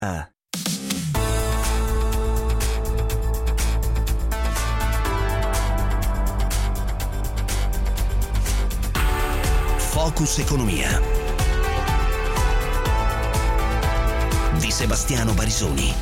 Focus Economia di Sebastiano Barisoni.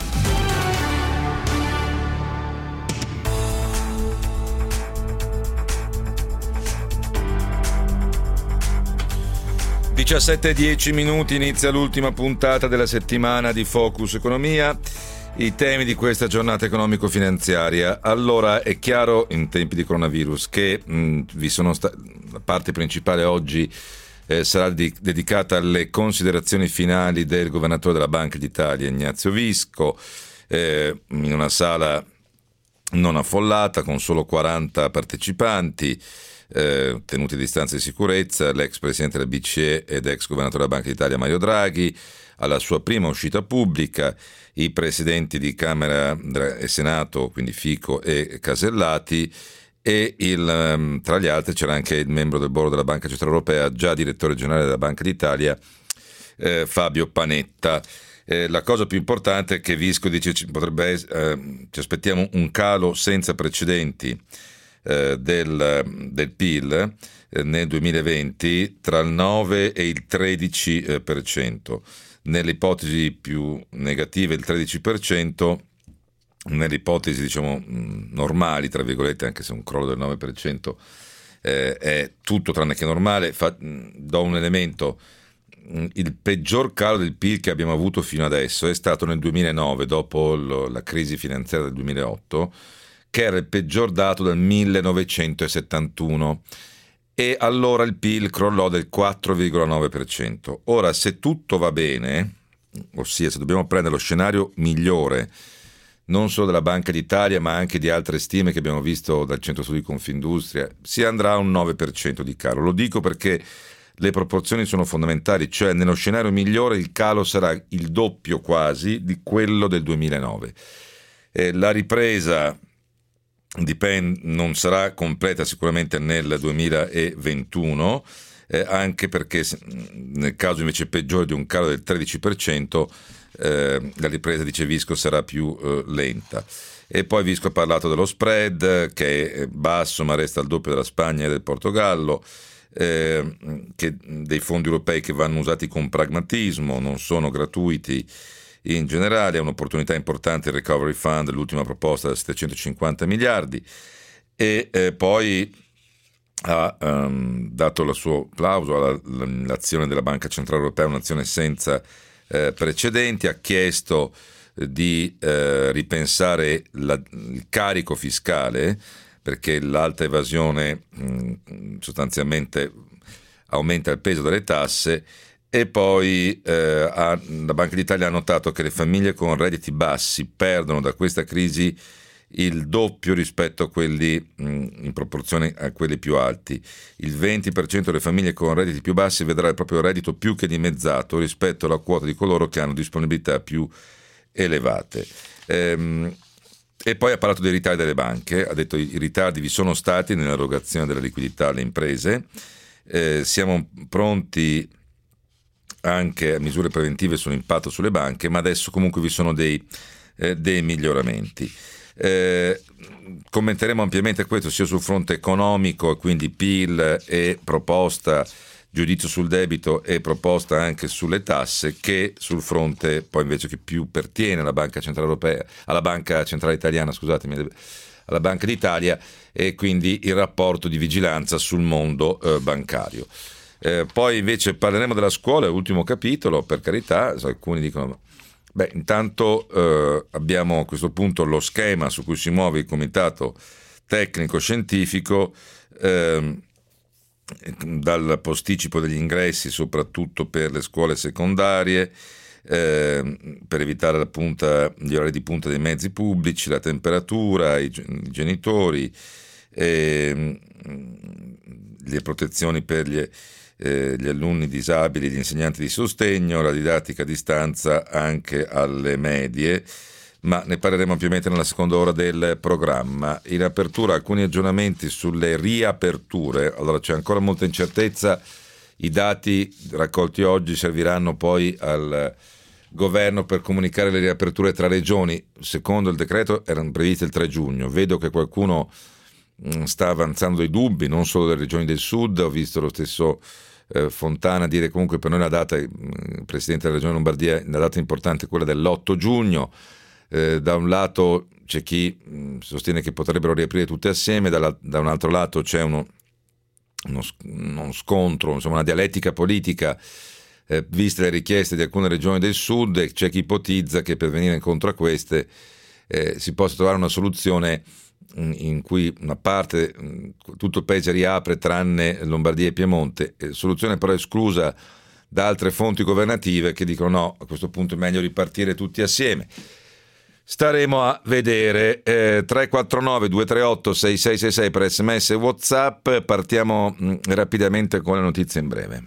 Alle 17:10 inizia l'ultima puntata della settimana di Focus Economia. I temi di questa giornata economico-finanziaria. Allora, è chiaro in tempi di coronavirus che vi sono la parte principale oggi sarà dedicata alle considerazioni finali del governatore della Banca d'Italia, Ignazio Visco, in una sala non affollata con solo 40 partecipanti, tenuti a distanza di sicurezza, l'ex presidente della BCE ed ex governatore della Banca d'Italia Mario Draghi, alla sua prima uscita pubblica, i presidenti di Camera e Senato, quindi Fico e Casellati, e tra gli altri c'era anche il membro del board della Banca Centrale Europea, già direttore generale della Banca d'Italia, Fabio Panetta. La cosa più importante è che Visco dice ci aspettiamo un calo senza precedenti del PIL nel 2020 tra il 9 e il 13%, nelle ipotesi più negative il 13%, nelle ipotesi diciamo normali, tra virgolette, anche se un crollo del 9% è tutto tranne che normale. Do un elemento: il peggior calo del PIL che abbiamo avuto fino adesso è stato nel 2009, dopo la crisi finanziaria del 2008, che era il peggior dato dal 1971, e allora il PIL crollò del 4,9%. Ora, se tutto va bene, ossia se dobbiamo prendere lo scenario migliore, non solo della Banca d'Italia ma anche di altre stime che abbiamo visto dal Centro Studi Confindustria, si andrà a un 9% di calo. Lo dico perché le proporzioni sono fondamentali, cioè nello scenario migliore il calo sarà il doppio quasi di quello del 2009. La ripresa non sarà completa sicuramente nel 2021, anche perché nel caso invece peggiore di un calo del 13%, la ripresa, dice Visco, sarà più lenta. E poi Visco ha parlato dello spread, che è basso ma resta al doppio della Spagna e del Portogallo, dei fondi europei che vanno usati con pragmatismo, non sono gratuiti. In generale è un'opportunità importante il Recovery Fund, l'ultima proposta da 750 miliardi, e poi ha dato il suo plauso all'azione della Banca Centrale Europea, un'azione senza precedenti. Ha chiesto di ripensare il carico fiscale, perché l'alta evasione sostanzialmente aumenta il peso delle tasse. E poi la Banca d'Italia ha notato che le famiglie con redditi bassi perdono da questa crisi il doppio rispetto a quelli in proporzione a quelli più alti. Il 20% delle famiglie con redditi più bassi vedrà il proprio reddito più che dimezzato rispetto alla quota di coloro che hanno disponibilità più elevate. E poi ha parlato dei ritardi delle banche, ha detto i ritardi vi sono stati nell'erogazione della liquidità alle imprese, siamo pronti anche a misure preventive sull'impatto sulle banche, ma adesso comunque vi sono dei miglioramenti. Commenteremo ampiamente questo sia sul fronte economico, quindi PIL e proposta, giudizio sul debito e proposta anche sulle tasse, che sul fronte poi invece che più pertiene alla Banca Centrale Europea, alla Banca Centrale Italiana, scusatemi, alla Banca d'Italia, e quindi il rapporto di vigilanza sul mondo bancario. Poi invece parleremo della scuola, ultimo capitolo, per carità. Alcuni dicono intanto abbiamo a questo punto lo schema su cui si muove il comitato tecnico scientifico, dal posticipo degli ingressi soprattutto per le scuole secondarie, per evitare gli orari di punta dei mezzi pubblici, la temperatura, i genitori, le protezioni per gli alunni disabili, gli insegnanti di sostegno, la didattica a distanza anche alle medie, ma ne parleremo ampiamente nella seconda ora del programma. In apertura alcuni aggiornamenti sulle riaperture. Allora, c'è ancora molta incertezza, i dati raccolti oggi serviranno poi governo per comunicare le riaperture tra regioni. Secondo il decreto erano previste il 3 giugno. Vedo che qualcuno sta avanzando dei dubbi, non solo delle regioni del sud. Ho visto lo stesso Fontana dire comunque per noi la data, il presidente della regione Lombardia, la data importante è quella dell'8 giugno. Da un lato c'è chi sostiene che potrebbero riaprire tutte assieme, da un altro lato c'è uno scontro, insomma una dialettica politica, viste le richieste di alcune regioni del sud, e c'è chi ipotizza che per venire incontro a queste si possa trovare una soluzione in cui una parte, tutto il paese riapre tranne Lombardia e Piemonte, soluzione però esclusa da altre fonti governative che dicono no, a questo punto è meglio ripartire tutti assieme. Staremo a vedere. 349 238 6666 per SMS e WhatsApp. Partiamo rapidamente con le notizie in breve.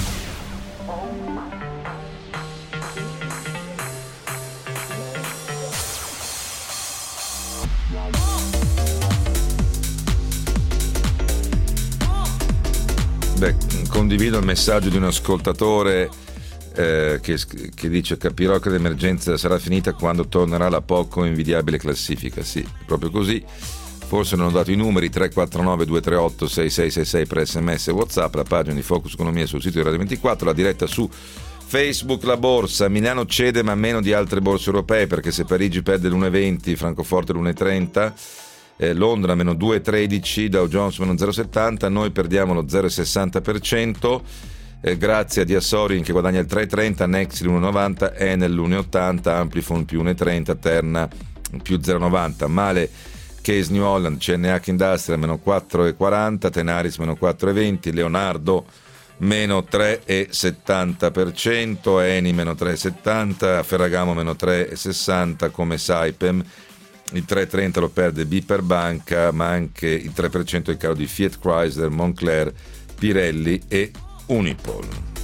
Condivido il messaggio di un ascoltatore che dice: capirò che l'emergenza sarà finita quando tornerà la poco invidiabile classifica. Sì, proprio così. Forse non ho dato i numeri. 349 238 6666 per SMS e WhatsApp, la pagina di Focus Economia sul sito di Radio 24, la diretta su Facebook. La borsa Milano cede ma meno di altre borse europee, perché se Parigi perde l'1,20, Francoforte l'1,30, Londra meno 2,13, Dow Jones meno 0,70, noi perdiamo lo 0,60%, grazie a Diasorin che guadagna il 3,30, Nexi l'1,90, Enel l'1,80, Amplifon più 1,30, Terna più 0,90, male Case New Holland, CNH Industrial meno 4,40, Tenaris meno 4,20, Leonardo meno 3,70%, Eni meno 3,70, Ferragamo meno 3,60, come Saipem. Il 3,30 lo perde Biper Banca, ma anche il 3% il calo di Fiat Chrysler, Moncler, Pirelli e Unipol.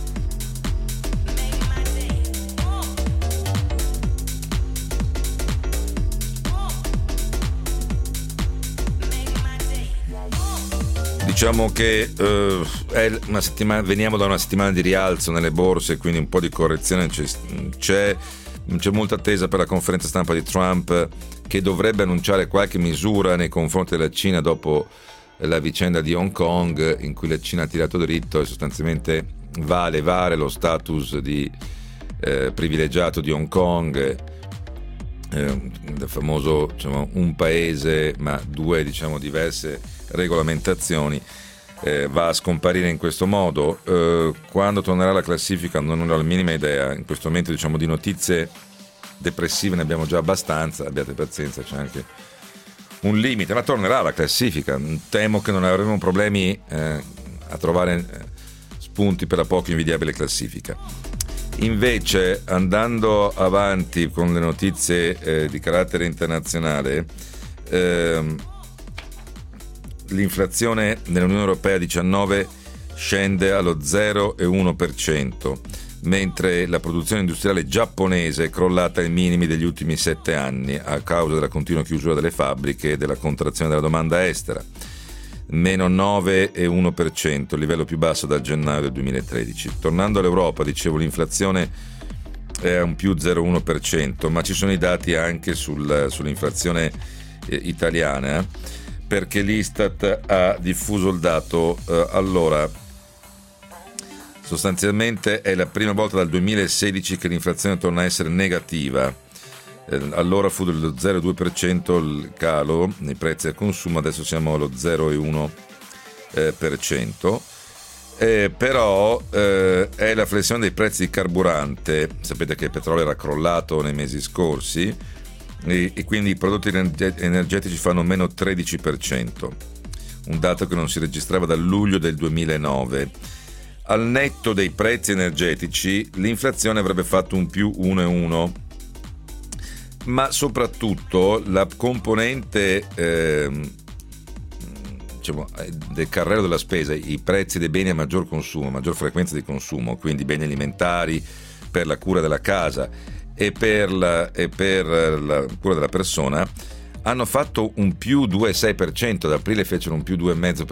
Diciamo che è una settimana, veniamo da una settimana di rialzo nelle borse, quindi un po' di correzione c'è molta attesa per la conferenza stampa di Trump, che dovrebbe annunciare qualche misura nei confronti della Cina dopo la vicenda di Hong Kong, in cui la Cina ha tirato dritto e sostanzialmente va a levare lo status di privilegiato di Hong Kong, del famoso, diciamo, un paese ma due, diciamo, diverse regolamentazioni. Va a scomparire in questo modo. Quando tornerà la classifica non ho la minima idea. In questo momento, diciamo, di notizie depressive ne abbiamo già abbastanza, abbiate pazienza, c'è anche un limite, ma tornerà la classifica. Temo che non avremo problemi a trovare spunti per la poco invidiabile classifica. Invece, andando avanti con le notizie di carattere internazionale, l'inflazione nell'Unione Europea 19 scende allo 0,1%, mentre la produzione industriale giapponese è crollata ai minimi degli ultimi 7 anni a causa della continua chiusura delle fabbriche e della contrazione della domanda estera. Meno 9,1%, il livello più basso dal gennaio del 2013. Tornando all'Europa, dicevo, l'inflazione è a un più 0,1%, ma ci sono i dati anche sull'inflazione italiana, perché l'Istat ha diffuso il dato. Allora, sostanzialmente è la prima volta dal 2016 che l'inflazione torna a essere negativa. Allora fu dello 0,2% il calo nei prezzi al consumo, adesso siamo allo 0,1%. Però è la flessione dei prezzi di carburante. Sapete che il petrolio era crollato nei mesi scorsi e quindi i prodotti energetici fanno meno 13%, un dato che non si registrava dal luglio del 2009. Al netto dei prezzi energetici l'inflazione avrebbe fatto un più 1,1%, ma soprattutto la componente diciamo, del carrello della spesa, i prezzi dei beni a maggior consumo, maggior frequenza di consumo, quindi beni alimentari per la cura della casa e per la cura della persona, hanno fatto un più 2,6%, ad aprile fecero un più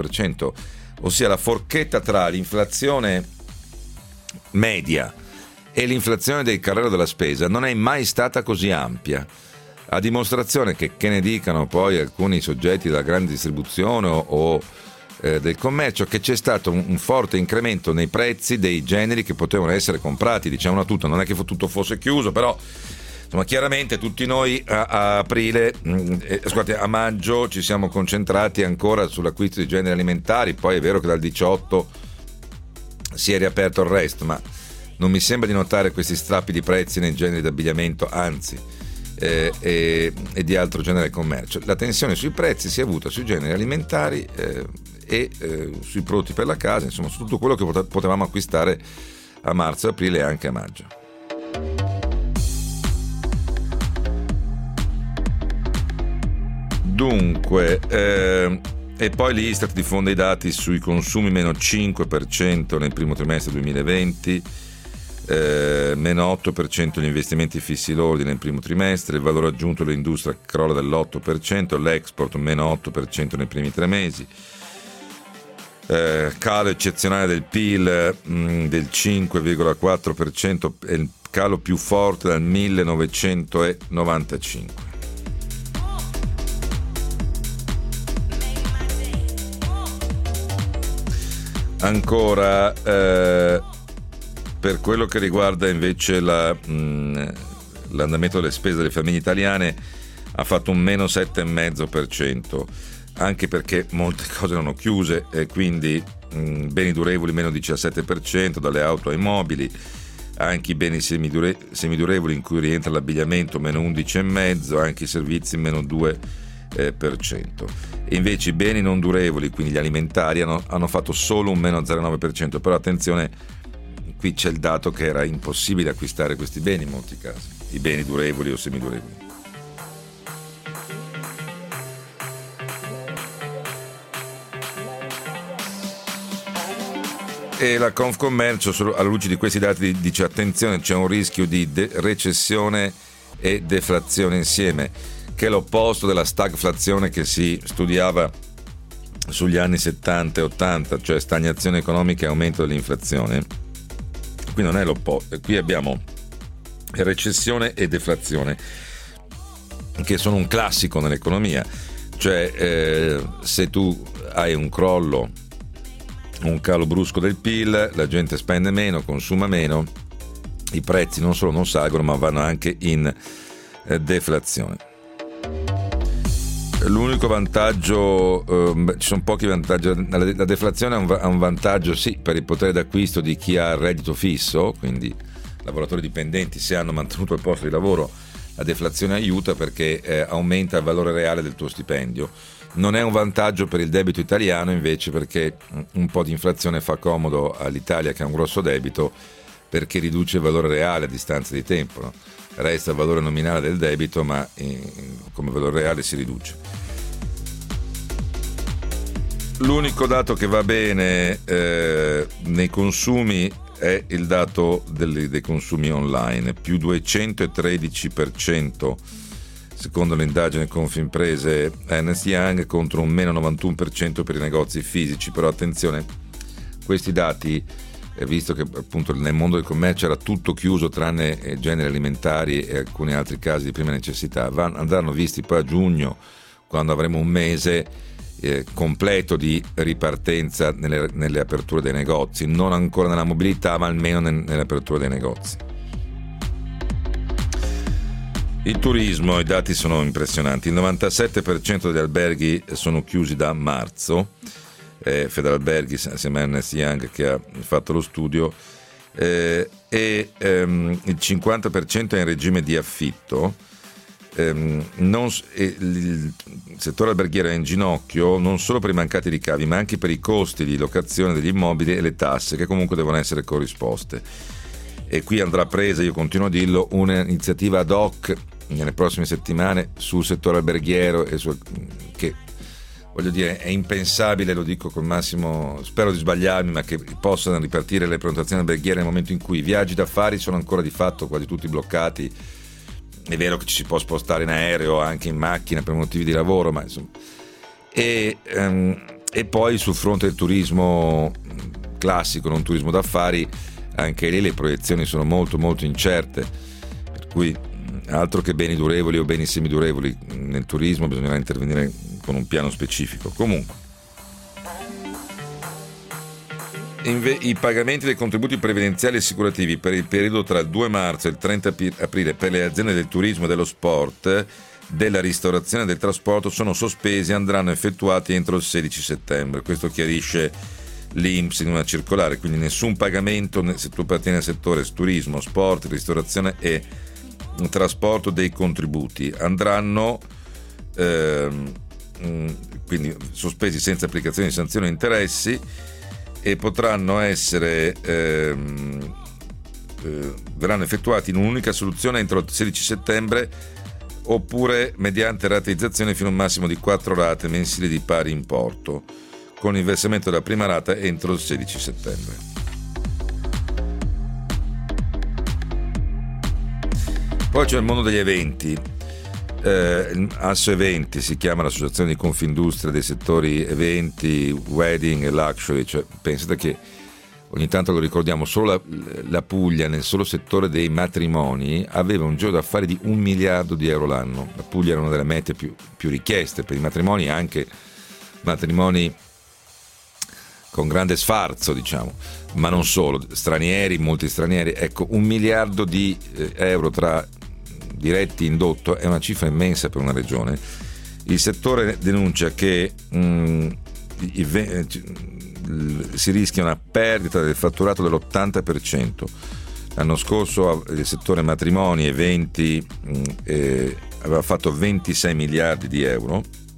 2,5%, ossia la forchetta tra l'inflazione media e l'inflazione del carrello della spesa non è mai stata così ampia, a dimostrazione che ne dicano poi alcuni soggetti della grande distribuzione o del commercio, che c'è stato un forte incremento nei prezzi dei generi che potevano essere comprati. Diciamo tutto, non è che tutto fosse chiuso, però insomma, chiaramente tutti noi a maggio ci siamo concentrati ancora sull'acquisto di generi alimentari. Poi è vero che dal 18 si è riaperto il resto, ma non mi sembra di notare questi strappi di prezzi nei generi d'abbigliamento, anzi, e di altro genere commercio. La tensione sui prezzi si è avuta sui generi alimentari e sui prodotti per la casa, insomma su tutto quello che potevamo acquistare a marzo, aprile e anche a maggio. Dunque, e poi l'Istat diffonde i dati sui consumi, meno 5% nel primo trimestre 2020, meno 8% gli investimenti fissi lordi nel primo trimestre, il valore aggiunto dell'industria crolla dell'8%, l'export meno 8% nei primi 3 mesi, calo eccezionale del PIL del 5,4%, è il calo più forte dal 1995. Ancora, per quello che riguarda invece l'andamento delle spese delle famiglie italiane, ha fatto un meno 7,5%, anche perché molte cose erano chiuse, e quindi beni durevoli meno 17%, dalle auto ai mobili, anche i beni semidurevoli in cui rientra l'abbigliamento meno 11,5%, anche i servizi meno 2%. E invece i beni non durevoli, quindi gli alimentari, hanno fatto solo un meno 0,9%, però attenzione, qui c'è il dato che era impossibile acquistare questi beni in molti casi, i beni durevoli o semidurevoli. E la Confcommercio, alla luce di questi dati, dice: attenzione, c'è un rischio di recessione e deflazione insieme, che è l'opposto della stagflazione che si studiava sugli anni 70 e 80, cioè stagnazione economica e aumento dell'inflazione. Qui non è l'opposto, qui abbiamo recessione e deflazione, che sono un classico nell'economia, cioè se tu hai un crollo, un calo brusco del PIL, la gente spende meno, consuma meno, i prezzi non solo non salgono ma vanno anche in deflazione. L'unico vantaggio, ci sono pochi vantaggi. La deflazione ha un vantaggio sì per il potere d'acquisto di chi ha il reddito fisso, quindi lavoratori dipendenti. Se hanno mantenuto il posto di lavoro, la deflazione aiuta perché aumenta il valore reale del tuo stipendio. Non è un vantaggio per il debito italiano invece, perché un po' di inflazione fa comodo all'Italia che ha un grosso debito, perché riduce il valore reale a distanza di tempo, no? Resta il valore nominale del debito, ma come valore reale si riduce. L'unico dato che va bene nei consumi è il dato dei consumi online, più 213% secondo l'indagine Confimprese Ernst Young, contro un meno 91% per i negozi fisici. Però attenzione, questi dati, visto che appunto nel mondo del commercio era tutto chiuso tranne generi alimentari e alcuni altri casi di prima necessità, andranno visti poi a giugno, quando avremo un mese completo di ripartenza nelle aperture dei negozi, non ancora nella mobilità ma almeno nelle aperture dei negozi. Il turismo, i dati sono impressionanti, il 97% degli alberghi sono chiusi da marzo, Federalberghi assieme a Ernst Young che ha fatto lo studio, il 50% è in regime di affitto. Il settore alberghiero è in ginocchio non solo per i mancati ricavi ma anche per i costi di locazione degli immobili e le tasse che comunque devono essere corrisposte, e qui andrà presa, io continuo a dirlo, un'iniziativa ad hoc nelle prossime settimane sul settore alberghiero che voglio dire è impensabile, lo dico col massimo, spero di sbagliarmi, ma che possano ripartire le prenotazioni alberghiere nel momento in cui i viaggi d'affari sono ancora di fatto quasi tutti bloccati. È vero che ci si può spostare in aereo, anche in macchina per motivi di lavoro, ma insomma. E poi sul fronte del turismo classico, non turismo d'affari, anche lì le proiezioni sono molto molto incerte, per cui altro che beni durevoli o beni semidurevoli, nel turismo bisognerà intervenire con un piano specifico. Comunque i pagamenti dei contributi previdenziali e assicurativi per il periodo tra il 2 marzo e il 30 aprile per le aziende del turismo e dello sport, della ristorazione e del trasporto sono sospesi e andranno effettuati entro il 16 settembre. Questo chiarisce l'INPS in una circolare, quindi nessun pagamento se tu appartieni al settore turismo, sport, ristorazione e trasporto dei contributi. Andranno quindi sospesi senza applicazione di sanzioni o interessi e potranno essere verranno effettuati in un'unica soluzione entro il 16 settembre oppure mediante rateizzazione fino a un massimo di 4 rate mensili di pari importo, con il versamento della prima rata entro il 16 settembre. Poi c'è il mondo degli eventi. Asso Eventi si chiama l'associazione di Confindustria dei settori eventi, wedding e luxury, cioè pensate che ogni tanto lo ricordiamo, solo la Puglia nel solo settore dei matrimoni aveva un giro d'affari di 1 miliardo di euro l'anno. La Puglia era una delle mete più richieste per i matrimoni, anche matrimoni con grande sfarzo, diciamo, ma non solo, stranieri, molti stranieri. Ecco, 1 miliardo di euro tra diretti indotto è una cifra immensa per una regione. Il settore denuncia che si rischia una perdita del fatturato dell'80%. L'anno scorso il settore matrimoni, eventi aveva fatto 26 miliardi di euro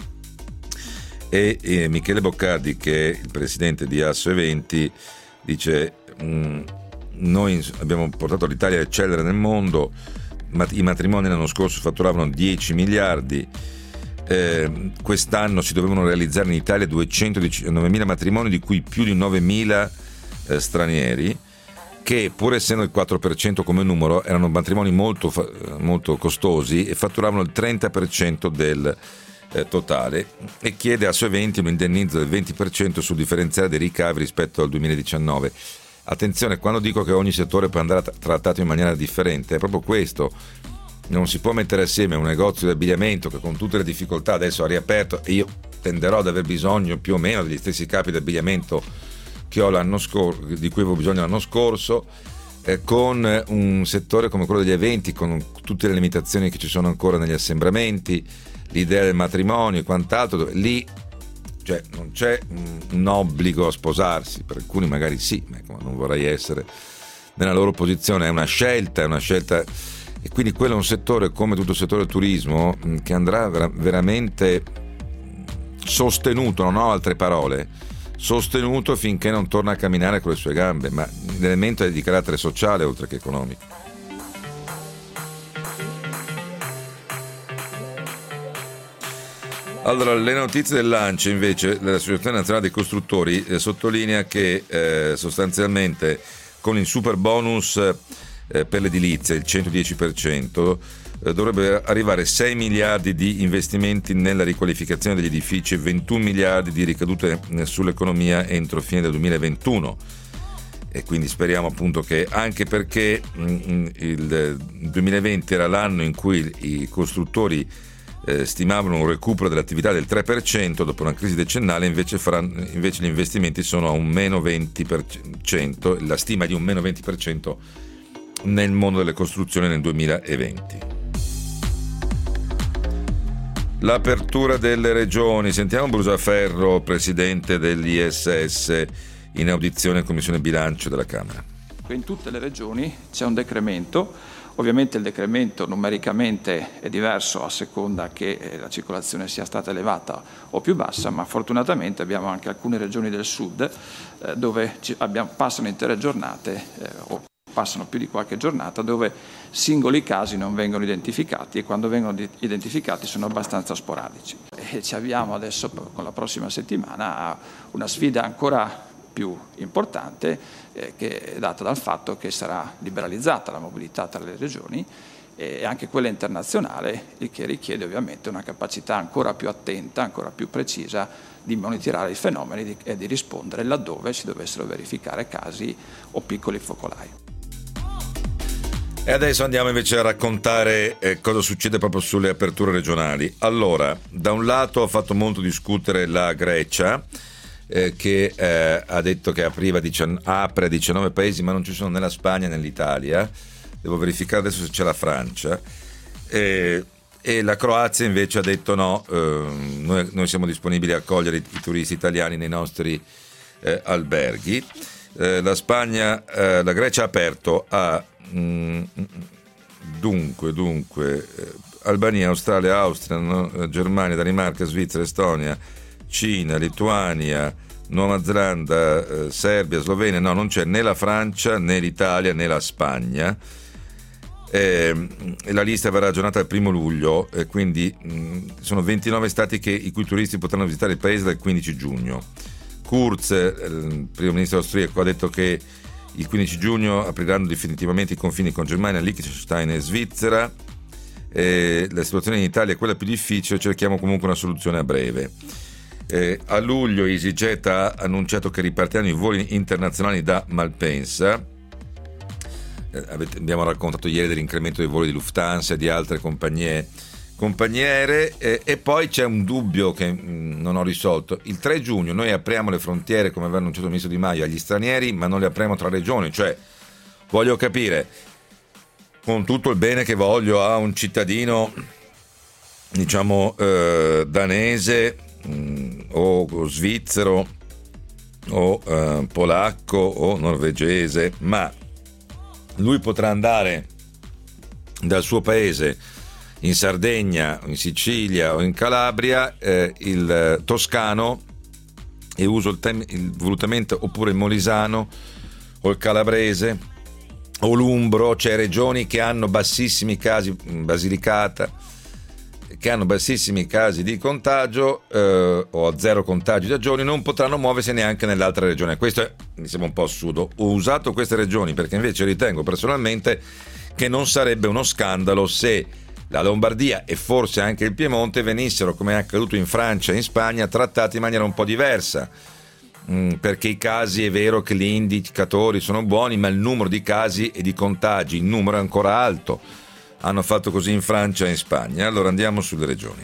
e Michele Boccardi, che è il presidente di Asso Eventi, dice noi abbiamo portato l'Italia a eccellere nel mondo. I matrimoni l'anno scorso fatturavano 10 miliardi, quest'anno si dovevano realizzare in Italia 219.000 matrimoni, di cui più di 9.000 stranieri, che pur essendo il 4% come numero erano matrimoni molto, molto costosi e fatturavano il 30% del totale, e chiede a Asso Eventi un indennizzo del 20% sul differenziale dei ricavi rispetto al 2019. Attenzione, quando dico che ogni settore può andare trattato in maniera differente, è proprio questo. Non si può mettere assieme un negozio di abbigliamento che con tutte le difficoltà adesso ha riaperto, e io tenderò ad aver bisogno più o meno degli stessi capi di abbigliamento che ho di cui avevo bisogno l'anno scorso, con un settore come quello degli eventi, con tutte le limitazioni che ci sono ancora negli assembramenti, l'idea del matrimonio e quant'altro, dove lì cioè non c'è un obbligo a sposarsi, per alcuni magari sì, ma non vorrei essere nella loro posizione, è una scelta, e quindi quello è un settore, come tutto il settore del turismo, che andrà veramente sostenuto, non ho altre parole, sostenuto finché non torna a camminare con le sue gambe, ma l'elemento è di carattere sociale oltre che economico. Allora, le notizie del lancio invece, l'Associazione Nazionale dei Costruttori sottolinea che sostanzialmente con il super bonus per l'edilizia, il 110%, dovrebbe arrivare 6 miliardi di investimenti nella riqualificazione degli edifici e 21 miliardi di ricadute sull'economia entro fine del 2021. E quindi speriamo appunto che, anche perché il 2020 era l'anno in cui i costruttori stimavano un recupero dell'attività del 3%, dopo una crisi decennale invece gli investimenti sono a un meno 20%, la stima è di un meno 20% nel mondo delle costruzioni nel 2020. L'apertura delle regioni, sentiamo Brusaferro, presidente dell'ISS, in audizione in Commissione Bilancio della Camera. In tutte le regioni c'è un decremento. Ovviamente il decremento numericamente è diverso a seconda che la circolazione sia stata elevata o più bassa, ma fortunatamente abbiamo anche alcune regioni del sud dove passano intere giornate o passano più di qualche giornata dove singoli casi non vengono identificati, e quando vengono identificati sono abbastanza sporadici. E ci avviamo adesso con la prossima settimana a una sfida ancora più importante che è data dal fatto che sarà liberalizzata la mobilità tra le regioni e anche quella internazionale, il che richiede ovviamente una capacità ancora più attenta, ancora più precisa di monitorare i fenomeni e di rispondere laddove si dovessero verificare casi o piccoli focolai. E adesso andiamo invece a raccontare cosa succede proprio sulle aperture regionali. Allora, da un lato ha fatto molto discutere la Grecia, che ha detto che apre 19 paesi, ma non ci sono né la Spagna né l'Italia. Devo verificare adesso se c'è la Francia. E la Croazia invece ha detto no, noi siamo disponibili a accogliere i turisti italiani nei nostri alberghi. La Grecia ha aperto a dunque Albania, Australia, Austria, Germania, Danimarca, Svizzera, Estonia, Cina, Lituania, Nuova Zelanda, Serbia, Slovenia. No, non c'è né la Francia né l'Italia né la Spagna. La lista verrà aggiornata il 1 luglio, quindi sono 29 stati i cui turisti potranno visitare il paese dal 15 giugno. Kurz, il primo ministro austriaco, ha detto che il 15 giugno apriranno definitivamente i confini con Germania, Liechtenstein e Svizzera. La situazione in Italia è quella più difficile, cerchiamo comunque una soluzione a breve. A luglio EasyJet ha annunciato che ripartiranno i voli internazionali da Malpensa. Abbiamo raccontato ieri dell'incremento dei voli di Lufthansa e di altre compagnie aeree, e poi c'è un dubbio che non ho risolto. Il 3 giugno noi apriamo le frontiere, come aveva annunciato il ministro Di Maio, agli stranieri, ma non le apriamo tra regioni. Cioè, voglio capire, con tutto il bene che voglio a un cittadino danese o svizzero o polacco o norvegese, ma lui potrà andare dal suo paese in Sardegna, in Sicilia o in Calabria, il toscano, e uso volutamente, oppure il molisano o il calabrese o l'umbro. C'è regioni che hanno bassissimi casi, Basilicata, che hanno bassissimi casi di contagio o a zero contagi da giorni, non potranno muoversi neanche nell'altra regione. Questo mi sembra un po' assurdo. Ho usato queste regioni perché invece ritengo personalmente che non sarebbe uno scandalo se la Lombardia e forse anche il Piemonte venissero, come è accaduto in Francia e in Spagna, trattati in maniera un po' diversa, perché i casi, è vero che gli indicatori sono buoni, ma il numero di casi e di contagi, il numero è ancora alto. Hanno fatto così in Francia e in Spagna. Allora andiamo sulle regioni.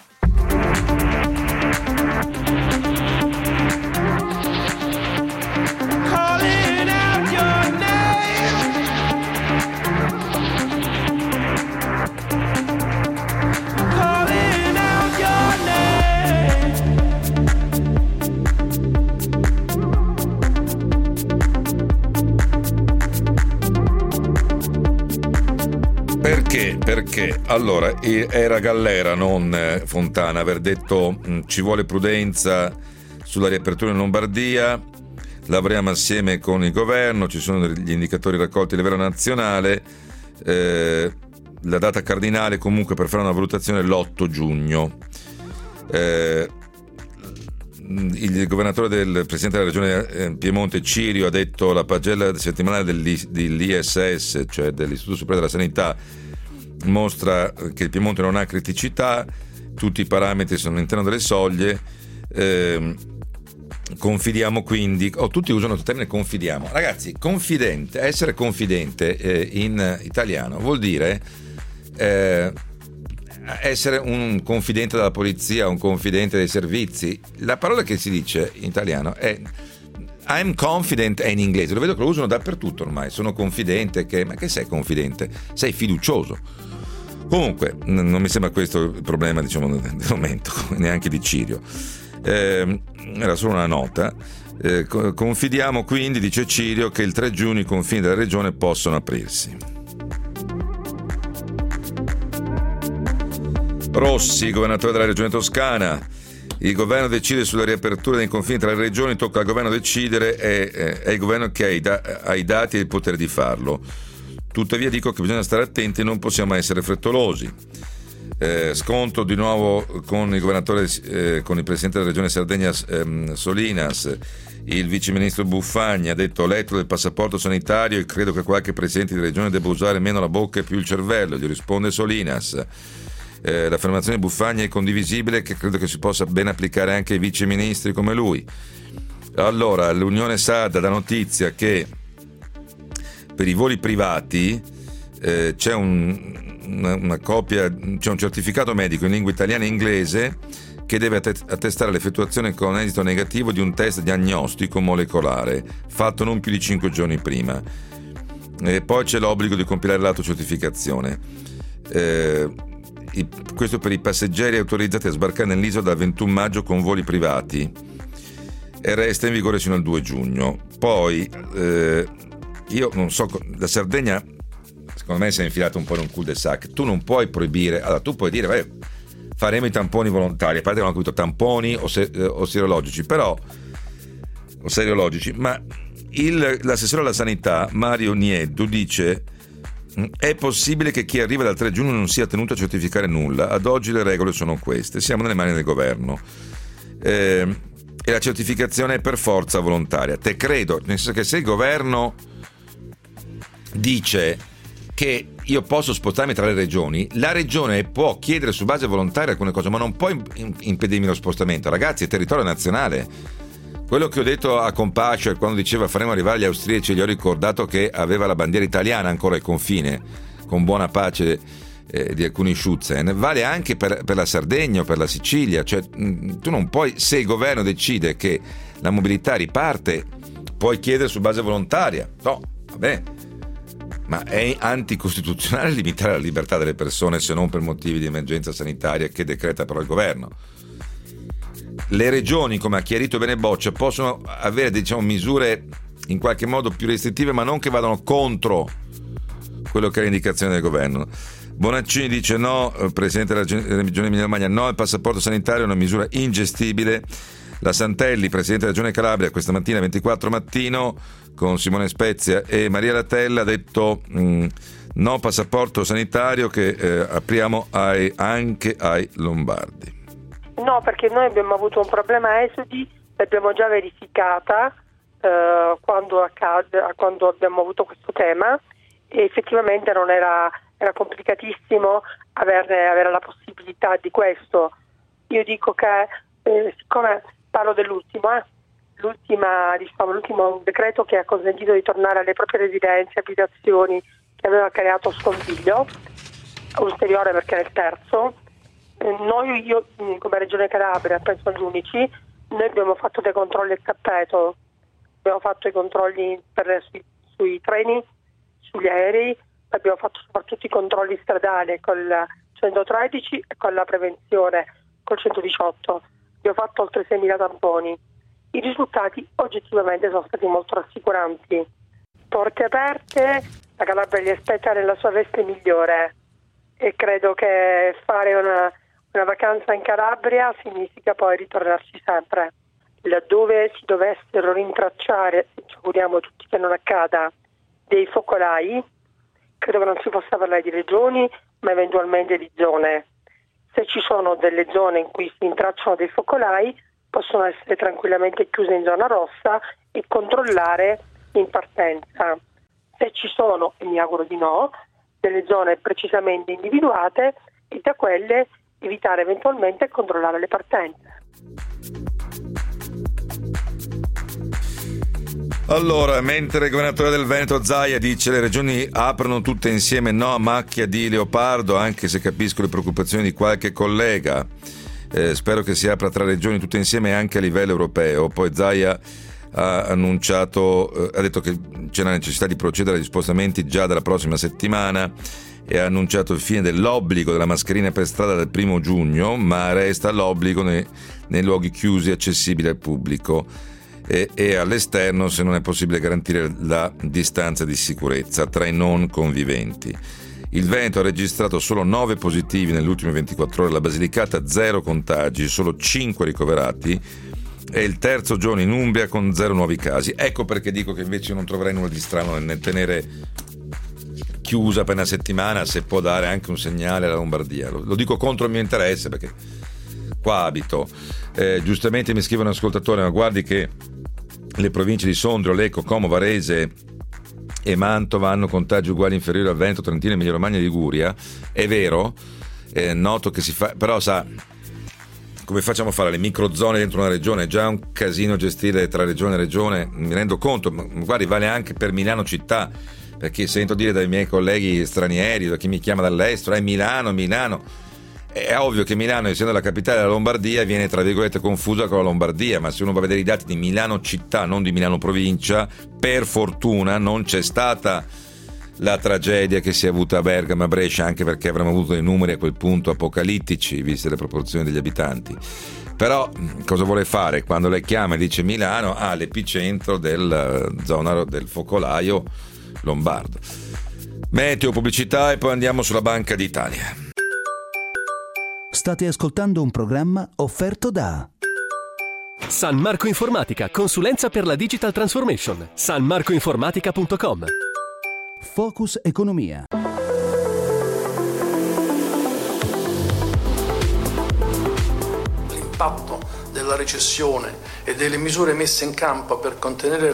Perché? Allora, era Gallera, non Fontana, aver detto ci vuole prudenza sulla riapertura in Lombardia, lavoriamo assieme con il governo, ci sono gli indicatori raccolti a livello nazionale, la data cardinale comunque per fare una valutazione è l'8 giugno. Il governatore del presidente della regione Piemonte Cirio ha detto la pagella settimanale dell'ISS, cioè dell'Istituto Superiore della Sanità, mostra che il Piemonte non ha criticità, tutti i parametri sono all'interno delle soglie, confidiamo quindi, tutti usano il termine confidiamo. Ragazzi, confidente, essere confidente in italiano vuol dire essere un confidente della polizia, un confidente dei servizi. La parola che si dice in italiano è I'm confident, è in inglese, lo vedo che lo usano dappertutto ormai. Sono confidente ma che sei confidente? Sei fiducioso. Comunque non mi sembra questo il problema, diciamo, del momento, neanche di Cirio. Era solo una nota. Confidiamo quindi, dice Cirio, che il 3 giugno i confini della regione possono aprirsi. Rossi, governatore della regione Toscana. Il governo decide sulla riapertura dei confini tra le regioni, tocca al governo decidere, è il governo che ha i dati e il potere di farlo. Tuttavia dico che bisogna stare attenti e non possiamo essere frettolosi. Scontro di nuovo con il governatore, con il presidente della regione Sardegna Solinas. Il viceministro Buffagni ha detto: ho letto del passaporto sanitario e credo che qualche presidente di regione debba usare meno la bocca e più il cervello. Gli risponde Solinas. L'affermazione di Buffagni è condivisibile, che credo che si possa ben applicare anche ai viceministri come lui. Allora, l'Unione Sarda dà notizia che per i voli privati c'è una copia, c'è un certificato medico in lingua italiana e inglese che deve attestare l'effettuazione con esito negativo di un test diagnostico molecolare fatto non più di 5 giorni prima. Poi c'è l'obbligo di compilare l'autocertificazione. Questo per i passeggeri autorizzati a sbarcare nell'isola dal 21 maggio con voli privati, e resta in vigore fino al 2 giugno. Poi io non so, la Sardegna secondo me si è infilata un po' in un cul-de-sac. Tu non puoi proibire, allora tu puoi dire faremo i tamponi volontari, a parte che non ho capito, tamponi o serologici, però o seriologici, ma l'assessore alla sanità Mario Nieddu dice: è possibile che chi arriva dal 3 giugno non sia tenuto a certificare nulla, ad oggi le regole sono queste, siamo nelle mani del governo, e la certificazione è per forza volontaria. Te credo, nel senso che se il governo dice che io posso spostarmi tra le regioni, la regione può chiedere su base volontaria alcune cose, ma non può impedirmi lo spostamento. Ragazzi, è territorio nazionale. Quello che ho detto a Compascio quando diceva faremo arrivare gli austriaci, gli ho ricordato che aveva la bandiera italiana ancora al confine, con buona pace di alcuni Schutzen, vale anche per la Sardegna o per la Sicilia. Cioè, tu non puoi, se il governo decide che la mobilità riparte, puoi chiedere su base volontaria. No, vabbè, ma è anticostituzionale limitare la libertà delle persone se non per motivi di emergenza sanitaria che decreta però il governo. Le regioni, come ha chiarito bene Boccia, possono avere, diciamo, misure in qualche modo più restrittive, ma non che vadano contro quello che è l'indicazione del governo. Bonaccini dice no, presidente della regione Emilia-Romagna, no al passaporto sanitario, è una misura ingestibile. La Santelli, presidente della regione Calabria, questa mattina 24 mattino con Simone Spezia e Maria Latella, ha detto no passaporto sanitario, che apriamo anche ai lombardi. No, perché noi abbiamo avuto un problema esodi, l'abbiamo già verificata quando abbiamo avuto questo tema, e effettivamente non era complicatissimo avere la possibilità di questo. Io dico che siccome parlo dell'ultimo decreto che ha consentito di tornare alle proprie residenze, abitazioni, che aveva creato sconsiglio ulteriore perché era il terzo. Io come Regione Calabria, penso agli unici, noi abbiamo fatto dei controlli a tappeto, abbiamo fatto i controlli sui treni, sugli aerei, abbiamo fatto soprattutto i controlli stradali con il 113 e con la prevenzione col 118. Abbiamo fatto oltre 6.000 tamponi. I risultati oggettivamente sono stati molto rassicuranti. Porte aperte, la Calabria li aspetta nella sua veste migliore, e credo che fare una vacanza in Calabria significa poi ritornarci sempre. Laddove si dovessero rintracciare, ci auguriamo tutti che non accada, dei focolai, credo che non si possa parlare di regioni, ma eventualmente di zone. Se ci sono delle zone in cui si intracciano dei focolai, possono essere tranquillamente chiuse in zona rossa e controllare in partenza. Se ci sono, e mi auguro di no, delle zone precisamente individuate, e da quelle evitare eventualmente e controllare le partenze. Allora, mentre il governatore del Veneto Zaia dice le regioni aprono tutte insieme no a macchia di leopardo, anche se capisco le preoccupazioni di qualche collega, spero che si apra tra regioni tutte insieme anche a livello europeo. Poi Zaia ha detto che c'è la necessità di procedere agli spostamenti già dalla prossima settimana, e ha annunciato il fine dell'obbligo della mascherina per strada dal 1 giugno, ma resta l'obbligo nei luoghi chiusi accessibili al pubblico e all'esterno se non è possibile garantire la distanza di sicurezza tra i non conviventi. Il Veneto ha registrato solo 9 positivi nelle ultime 24 ore, la Basilicata 0 contagi, solo 5 ricoverati, è il terzo giorno in Umbria con 0 nuovi casi. Ecco perché dico che invece non troverai nulla di strano nel tenere chiusa per una settimana, se può dare anche un segnale alla Lombardia. Lo dico contro il mio interesse, perché qua abito. Giustamente mi scrive un ascoltatore: ma guardi che le province di Sondrio, Lecco, Como, Varese e Mantova hanno contagi uguali inferiori a Veneto, Trentino, Emilia Romagna e Liguria. È vero, noto che si fa, però sa, come facciamo a fare le microzone dentro una regione? È già un casino gestire tra regione e regione, mi rendo conto, ma guardi, vale anche per Milano città, perché sento dire dai miei colleghi stranieri, da chi mi chiama dall'estero, Milano. È ovvio che Milano, essendo la capitale della Lombardia, viene tra virgolette confusa con la Lombardia, ma se uno va a vedere i dati di Milano città, non di Milano provincia, per fortuna non c'è stata la tragedia che si è avuta a Bergamo, a Brescia, anche perché avremmo avuto dei numeri a quel punto apocalittici, viste le proporzioni degli abitanti. Però cosa vuole fare? Quando lei chiama e dice Milano, l'epicentro del zona del focolaio lombardo. Meteo, pubblicità e poi andiamo sulla Banca d'Italia. State ascoltando un programma offerto da San Marco Informatica, consulenza per la digital transformation. sanmarcoinformatica.com. Focus Economia. L'impatto della recessione e delle misure messe in campo per contenerne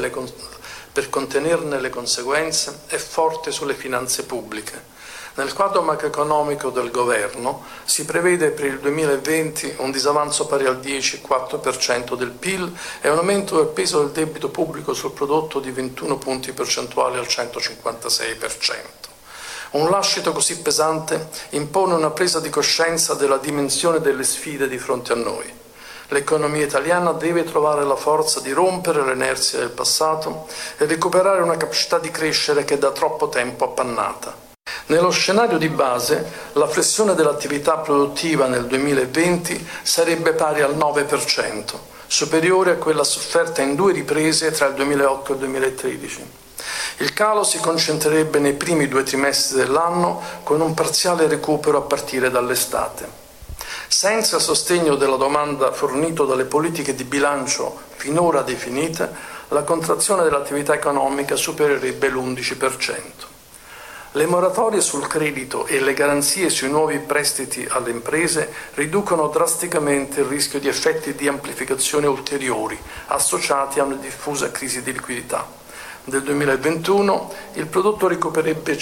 le conseguenze è forte sulle finanze pubbliche. Nel quadro macroeconomico del governo si prevede per il 2020 un disavanzo pari al 10,4% del PIL e un aumento del peso del debito pubblico sul prodotto di 21 punti percentuali al 156%. Un lascito così pesante impone una presa di coscienza della dimensione delle sfide di fronte a noi. L'economia italiana deve trovare la forza di rompere l'inerzia del passato e recuperare una capacità di crescere che è da troppo tempo appannata. Nello scenario di base, la flessione dell'attività produttiva nel 2020 sarebbe pari al 9%, superiore a quella sofferta in 2 riprese tra il 2008 e il 2013. Il calo si concentrerebbe nei primi 2 trimestri dell'anno, con un parziale recupero a partire dall'estate. Senza sostegno della domanda fornito dalle politiche di bilancio finora definite, la contrazione dell'attività economica supererebbe l'11%. Le moratorie sul credito e le garanzie sui nuovi prestiti alle imprese riducono drasticamente il rischio di effetti di amplificazione ulteriori associati a una diffusa crisi di liquidità. Nel 2021 il prodotto recupererebbe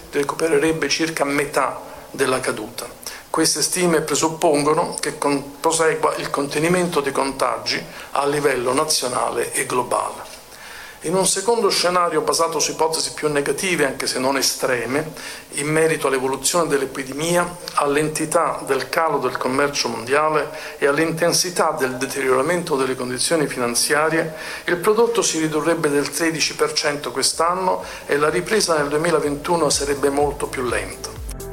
circa metà della caduta. Queste stime presuppongono che prosegua il contenimento dei contagi a livello nazionale e globale. In un secondo scenario basato su ipotesi più negative, anche se non estreme, in merito all'evoluzione dell'epidemia, all'entità del calo del commercio mondiale e all'intensità del deterioramento delle condizioni finanziarie, il prodotto si ridurrebbe del 13% quest'anno e la ripresa nel 2021 sarebbe molto più lenta.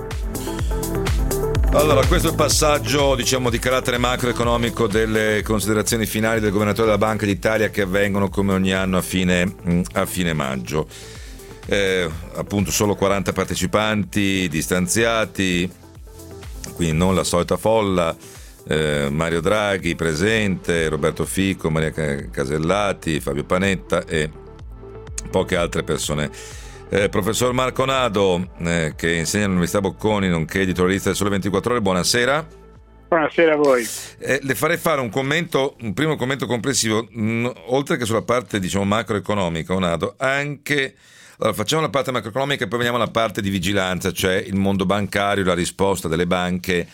Allora, questo è il passaggio, diciamo, di carattere macroeconomico delle considerazioni finali del governatore della Banca d'Italia, che avvengono come ogni anno a fine maggio. Appunto solo 40 partecipanti distanziati, quindi non la solita folla. Mario Draghi presente, Roberto Fico, Maria Casellati, Fabio Panetta e poche altre persone. Professor Marco Nado, che insegna all'Università Bocconi, nonché editorialista del Sole 24 Ore, buonasera. Buonasera a voi. Le farei fare un primo commento complessivo, oltre che sulla parte, diciamo, macroeconomica, Nado, anche. Allora, facciamo la parte macroeconomica e poi veniamo alla parte di vigilanza, cioè il mondo bancario, la risposta delle banche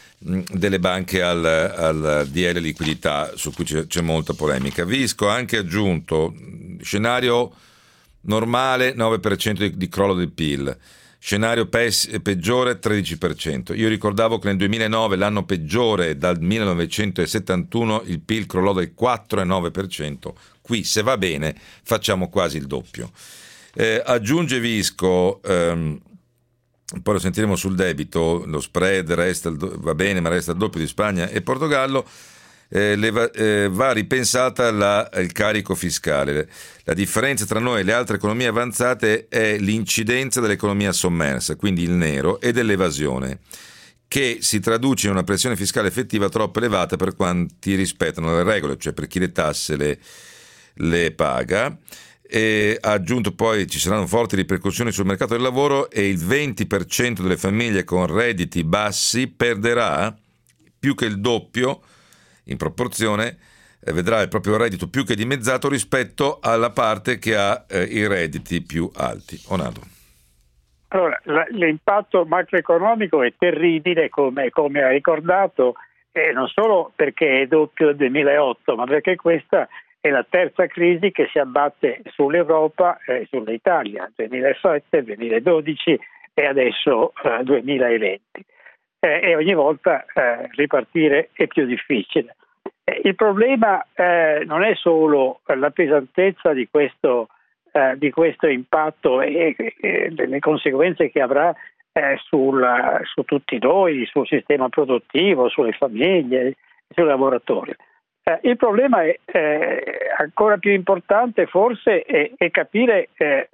al DL liquidità, su cui c'è molta polemica. Visco ha anche aggiunto scenario normale 9% di crollo del PIL, scenario peggiore 13%. Io ricordavo che nel 2009, l'anno peggiore dal 1971, il PIL crollò del 4,9%. Qui, se va bene, facciamo quasi il doppio. Aggiunge Visco, poi lo sentiremo sul debito, lo spread va bene, ma resta il doppio di Spagna e Portogallo. Va ripensata il carico fiscale. La differenza tra noi e le altre economie avanzate è l'incidenza dell'economia sommersa, quindi il nero, e dell'evasione, che si traduce in una pressione fiscale effettiva troppo elevata per quanti rispettano le regole, cioè per chi le tasse le paga. e ha aggiunto poi ci saranno forti ripercussioni sul mercato del lavoro e il 20% delle famiglie con redditi bassi perderà più che il doppio in proporzione, vedrà il proprio reddito più che dimezzato rispetto alla parte che ha i redditi più alti. Onado. Allora, l'impatto macroeconomico è terribile, come ha ricordato, non solo perché è doppio del 2008, ma perché questa è la terza crisi che si abbatte sull'Europa e sull'Italia, 2007, 2012 e adesso 2020. E ogni volta ripartire è più difficile. Il problema non è solo la pesantezza di questo impatto e le conseguenze che avrà su tutti noi, sul sistema produttivo, sulle famiglie, sui lavoratori. Il problema è ancora più importante forse è capire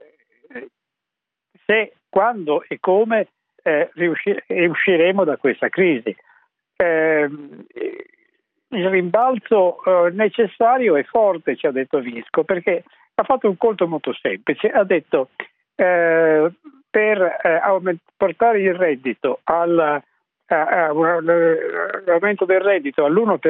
se, quando e come usciremo da questa crisi. Il rimbalzo necessario è forte, ci ha detto Visco, perché ha fatto un conto molto semplice. Ha detto per portare il reddito l'aumento del reddito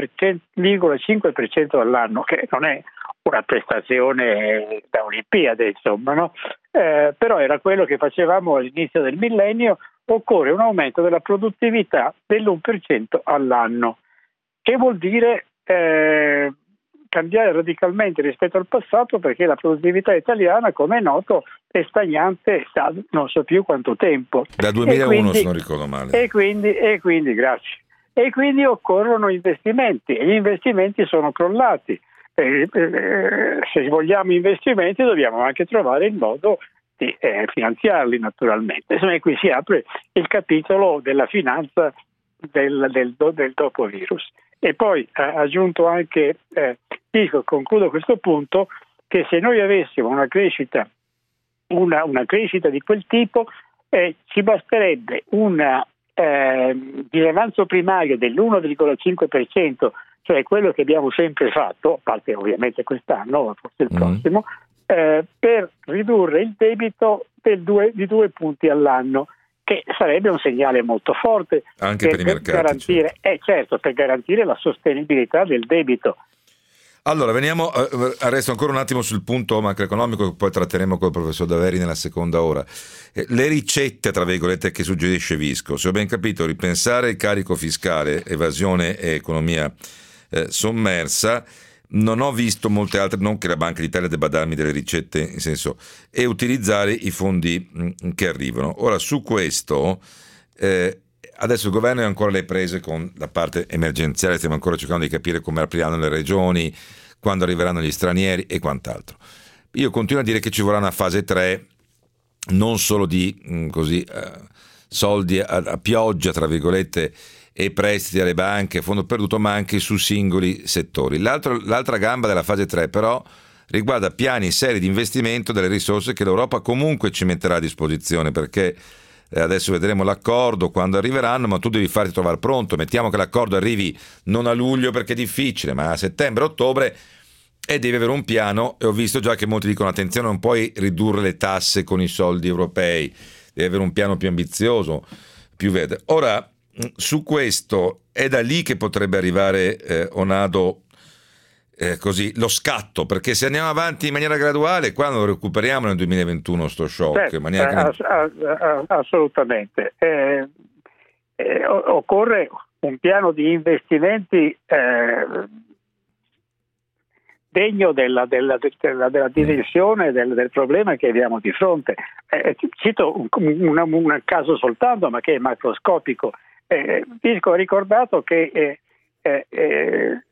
all'1,5% all'anno, che non è una prestazione da Olimpiade, insomma, no? Però era quello che facevamo all'inizio del millennio. Occorre un aumento della produttività dell'1% all'anno, che vuol dire cambiare radicalmente rispetto al passato, perché la produttività italiana, come è noto, è stagnante da non so più quanto tempo. Da 2001, se non ricordo male. E quindi grazie. E quindi occorrono investimenti, e gli investimenti sono crollati. Se vogliamo investimenti dobbiamo anche trovare il modo di finanziarli, naturalmente. E qui si apre il capitolo della finanza del dopo virus. E poi ha aggiunto anche, concludo questo punto, che se noi avessimo una crescita di quel tipo, ci basterebbe un disavanzo primario dell'1,5%, cioè quello che abbiamo sempre fatto, a parte ovviamente quest'anno, forse il prossimo, per ridurre il debito di 2 punti all'anno, che sarebbe un segnale molto forte anche per i mercati, garantire, certo, per garantire la sostenibilità del debito. Allora, veniamo, resto ancora un attimo sul punto macroeconomico che poi tratteremo con il professor Daveri nella seconda ora. Le ricette, tra virgolette, che suggerisce Visco, se ho ben capito, ripensare il carico fiscale, evasione e economia sommersa. Non ho visto molte altre, non che la Banca d'Italia debba darmi delle ricette in senso, e utilizzare i fondi che arrivano. Ora, su questo, adesso il governo è ancora alle prese con la parte emergenziale, stiamo ancora cercando di capire come apriranno le regioni, quando arriveranno gli stranieri e quant'altro. Io continuo a dire che ci vorrà una fase 3, non solo di soldi a pioggia, tra virgolette, e prestiti alle banche, fondo perduto, ma anche su singoli settori. L'altra gamba della fase 3 però riguarda piani seri di investimento delle risorse che l'Europa comunque ci metterà a disposizione, perché adesso vedremo l'accordo quando arriveranno, ma tu devi farti trovare pronto. Mettiamo che l'accordo arrivi non a luglio perché è difficile, ma a settembre-ottobre, e devi avere un piano. E ho visto già che molti dicono attenzione, non puoi ridurre le tasse con i soldi europei, devi avere un piano più ambizioso, più verde. Ora, su questo è da lì che potrebbe arrivare, Onado, così lo scatto, perché se andiamo avanti in maniera graduale, quando lo recuperiamo nel 2021 sto shock, assolutamente. Occorre un piano di investimenti degno della dimensione del problema che abbiamo di fronte. Cito un caso soltanto, ma che è macroscopico. Visco ha ricordato che il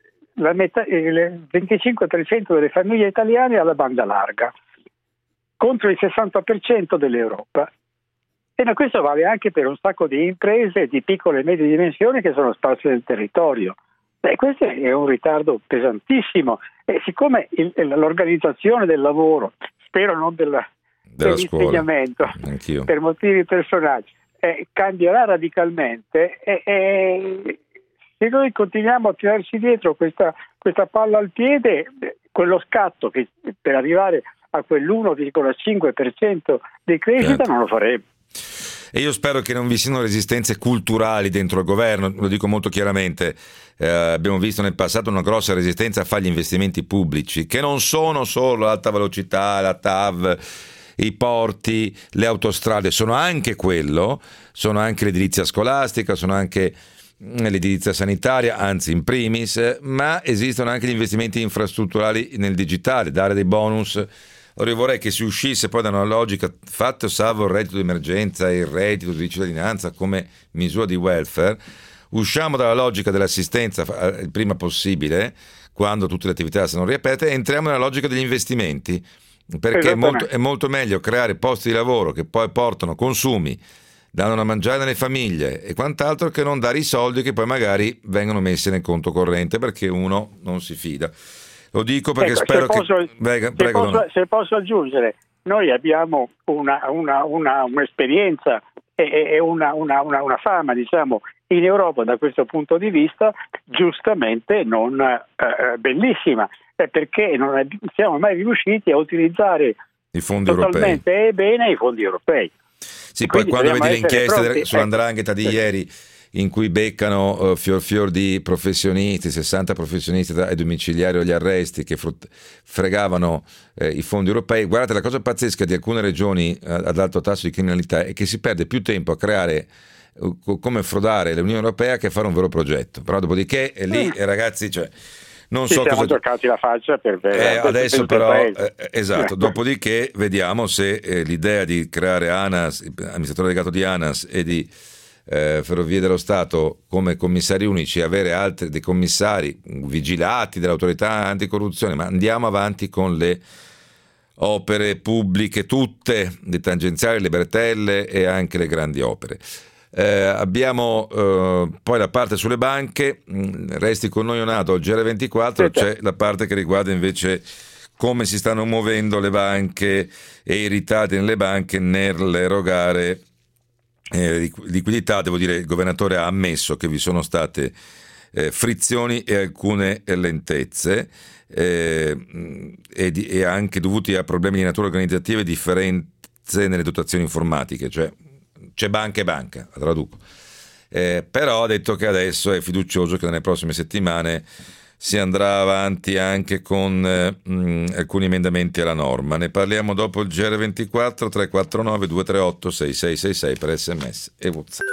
25% delle famiglie italiane ha la banda larga, contro il 60% dell'Europa. E questo vale anche per un sacco di imprese di piccole e medie dimensioni che sono sparse nel territorio. Questo è un ritardo pesantissimo, e siccome l'organizzazione del lavoro, spero non dell'insegnamento, per motivi personali, cambierà radicalmente, se noi continuiamo a tirarci dietro questa palla al piede, quello scatto che per arrivare a quell'1,5% di crescita, non lo faremo. E io spero che non vi siano resistenze culturali dentro il governo, lo dico molto chiaramente. Abbiamo visto nel passato una grossa resistenza a fare gli investimenti pubblici, che non sono solo l'alta velocità, la TAV, i porti, le autostrade, sono anche quello, sono anche l'edilizia scolastica, sono anche l'edilizia sanitaria, anzi in primis, ma esistono anche gli investimenti infrastrutturali nel digitale, dare dei bonus. Ora io vorrei che si uscisse poi da una logica fatto salvo il reddito di emergenza e il reddito di cittadinanza come misura di welfare, usciamo dalla logica dell'assistenza il prima possibile, quando tutte le attività sono riaperte, e entriamo nella logica degli investimenti, perché è molto meglio creare posti di lavoro che poi portano consumi, danno da mangiare nelle famiglie e quant'altro, che non dare i soldi che poi magari vengono messi nel conto corrente, perché uno non si fida. Lo dico perché spero se posso aggiungere, noi abbiamo un'esperienza e una fama, diciamo, in Europa da questo punto di vista, giustamente non bellissima, perché non siamo mai riusciti a utiliziare i fondi totalmente europei. Bene i fondi europei. Sì, poi quando vedi le inchieste sull''ndrangheta di ieri, in cui beccano fior di professionisti, 60 professionisti ai domiciliari o agli arresti che fregavano i fondi europei. Guardate, la cosa pazzesca di alcune regioni ad alto tasso di criminalità è che si perde più tempo a creare come frodare l'Unione Europea che a fare un vero progetto. Però dopodiché è lì, ragazzi, cioè non so siamo cosa giocati la faccia per adesso però esatto, dopodiché vediamo se l'idea di creare ANAS, amministratore delegato di ANAS e di Ferrovie dello Stato come commissari unici, avere altri dei commissari vigilati dall'autorità anticorruzione, ma andiamo avanti con le opere pubbliche tutte, le tangenziali, le bretelle e anche le grandi opere. Abbiamo poi la parte sulle banche, resti con noi Onato, il GR24, c'è la parte che riguarda invece come si stanno muovendo le banche e i ritardi nelle banche nell'erogare liquidità. Devo dire, il governatore ha ammesso che vi sono state frizioni e alcune lentezze e anche dovuti a problemi di natura organizzativa e differenze nelle dotazioni informatiche, cioè c'è banca e banca, la traduco. Però ha detto che adesso è fiducioso che nelle prossime settimane si andrà avanti anche con alcuni emendamenti alla norma. Ne parliamo dopo il GR24, 349 238 6666 per SMS e WhatsApp.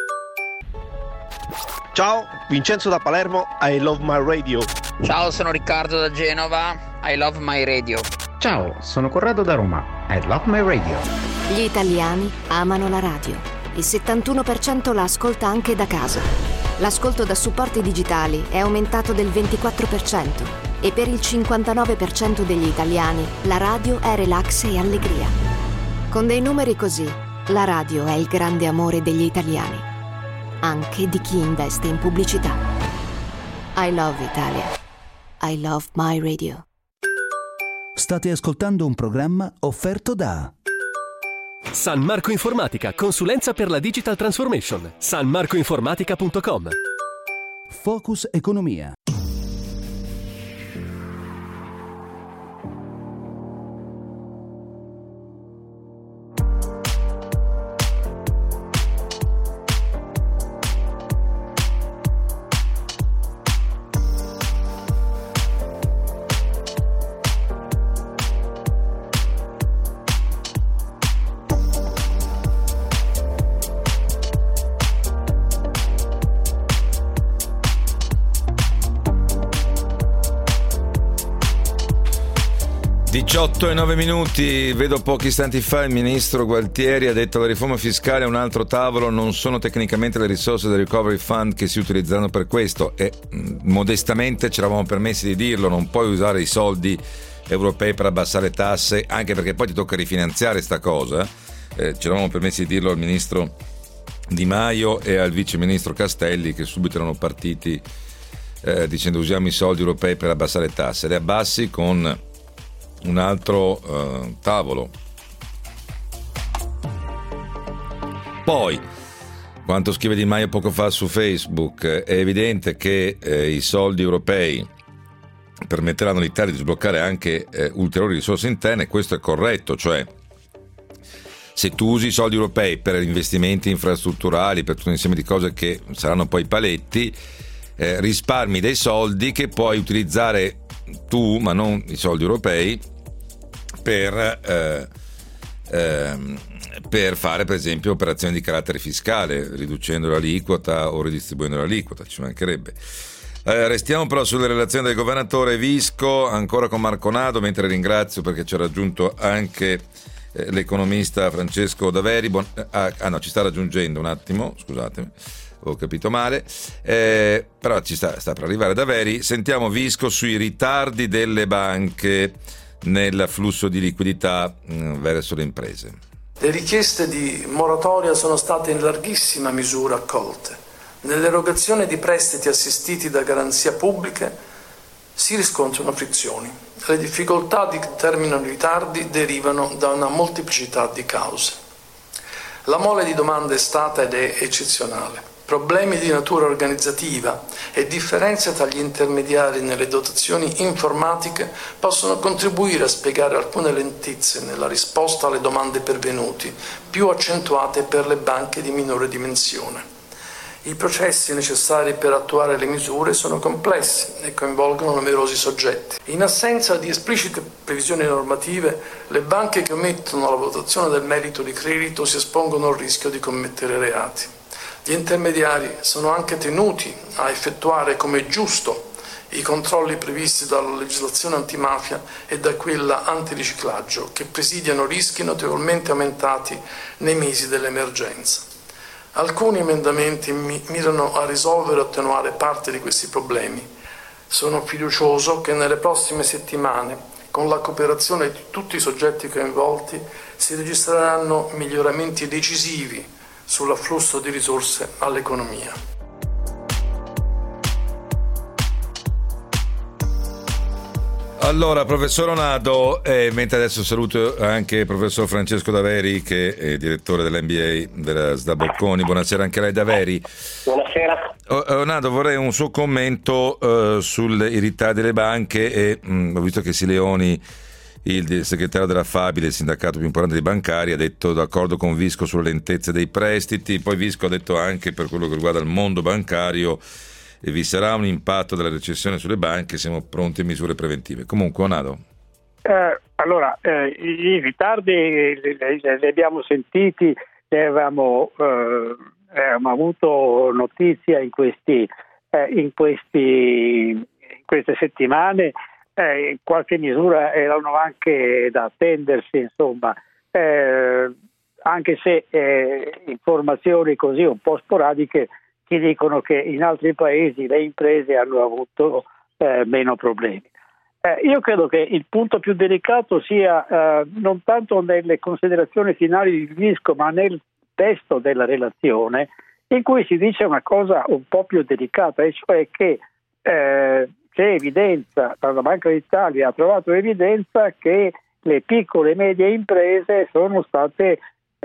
Ciao, Vincenzo da Palermo, I love my radio. Ciao, sono Riccardo da Genova, I love my radio. Ciao, sono Corrado da Roma, I love my radio. Gli italiani amano la radio. Il 71% la ascolta anche da casa. L'ascolto da supporti digitali è aumentato del 24% e per il 59% degli italiani la radio è relax e allegria. Con dei numeri così, la radio è il grande amore degli italiani, anche di chi investe in pubblicità. I love Italia. I love my radio. State ascoltando un programma offerto da San Marco Informatica, consulenza per la digital transformation. sanmarcoinformatica.com. Focus Economia. e 9 vedo pochi istanti fa il ministro Gualtieri ha detto: la riforma fiscale è un altro tavolo, non sono tecnicamente le risorse del recovery fund che si utilizzeranno per questo, e modestamente ci eravamo permessi di dirlo, non puoi usare i soldi europei per abbassare tasse, anche perché poi ti tocca rifinanziare sta cosa. Ci eravamo permessi di dirlo al ministro Di Maio e al vice ministro Castelli, che subito erano partiti dicendo: usiamo i soldi europei per abbassare tasse. Le abbassi con un altro tavolo. Poi, quanto scrive Di Maio poco fa su Facebook, è evidente che i soldi europei permetteranno all'Italia di sbloccare anche ulteriori risorse interne. Questo è corretto, cioè se tu usi i soldi europei per investimenti infrastrutturali, per tutto un insieme di cose che saranno poi paletti, risparmi dei soldi che puoi utilizzare tu, ma non i soldi europei, per fare per esempio operazioni di carattere fiscale, riducendo l'aliquota o ridistribuendo l'aliquota, ci mancherebbe. Restiamo però sulle relazioni del governatore Visco, ancora con Marco Nado, mentre ringrazio perché ci ha raggiunto anche l'economista Francesco Daveri. No, ci sta raggiungendo un attimo, scusatemi, ho capito male, però ci sta per arrivare Daveri. Sentiamo Visco sui ritardi delle banche nel flusso di liquidità verso le imprese. Le richieste di moratoria sono state in larghissima misura accolte. Nell'erogazione di prestiti assistiti da garanzia pubbliche si riscontrano frizioni. Le difficoltà che determinano i ritardi derivano da una molteplicità di cause. La mole di domanda è stata ed è eccezionale. Problemi di natura organizzativa e differenze tra gli intermediari nelle dotazioni informatiche possono contribuire a spiegare alcune lentezze nella risposta alle domande pervenute, più accentuate per le banche di minore dimensione. I processi necessari per attuare le misure sono complessi e coinvolgono numerosi soggetti. In assenza di esplicite previsioni normative, le banche che omettono la valutazione del merito di credito si espongono al rischio di commettere reati. Gli intermediari sono anche tenuti a effettuare come giusto i controlli previsti dalla legislazione antimafia e da quella antiriciclaggio, che presidiano rischi notevolmente aumentati nei mesi dell'emergenza. Alcuni emendamenti mirano a risolvere e attenuare parte di questi problemi. Sono fiducioso che nelle prossime settimane, con la cooperazione di tutti i soggetti coinvolti, si registreranno miglioramenti decisivi sull'afflusso di risorse all'economia. Allora, professor Nado, mentre adesso saluto anche il professor Francesco Daveri, che è direttore dell'MBA della SDA Bocconi. Buonasera anche a lei, Daveri. Buonasera. Nado, vorrei un suo commento sui ritardi delle banche e ho visto che Sileoni, il segretario della Fabile, il sindacato più importante dei bancari, ha detto d'accordo con Visco sulle lentezze dei prestiti. Poi Visco ha detto anche per quello che riguarda il mondo bancario e vi sarà un impatto della recessione sulle banche, siamo pronti a misure preventive. Comunque, Nado. Allora, i ritardi li abbiamo sentiti, ne avevamo avuto notizia in queste settimane, in qualche misura erano anche da attendersi, insomma, anche se informazioni così un po' sporadiche che dicono che in altri paesi le imprese hanno avuto meno problemi. Io credo che il punto più delicato sia non tanto nelle considerazioni finali di Visco, ma nel testo della relazione, in cui si dice una cosa un po' più delicata, e cioè che c'è evidenza, la Banca d'Italia ha trovato evidenza che le piccole e medie imprese sono state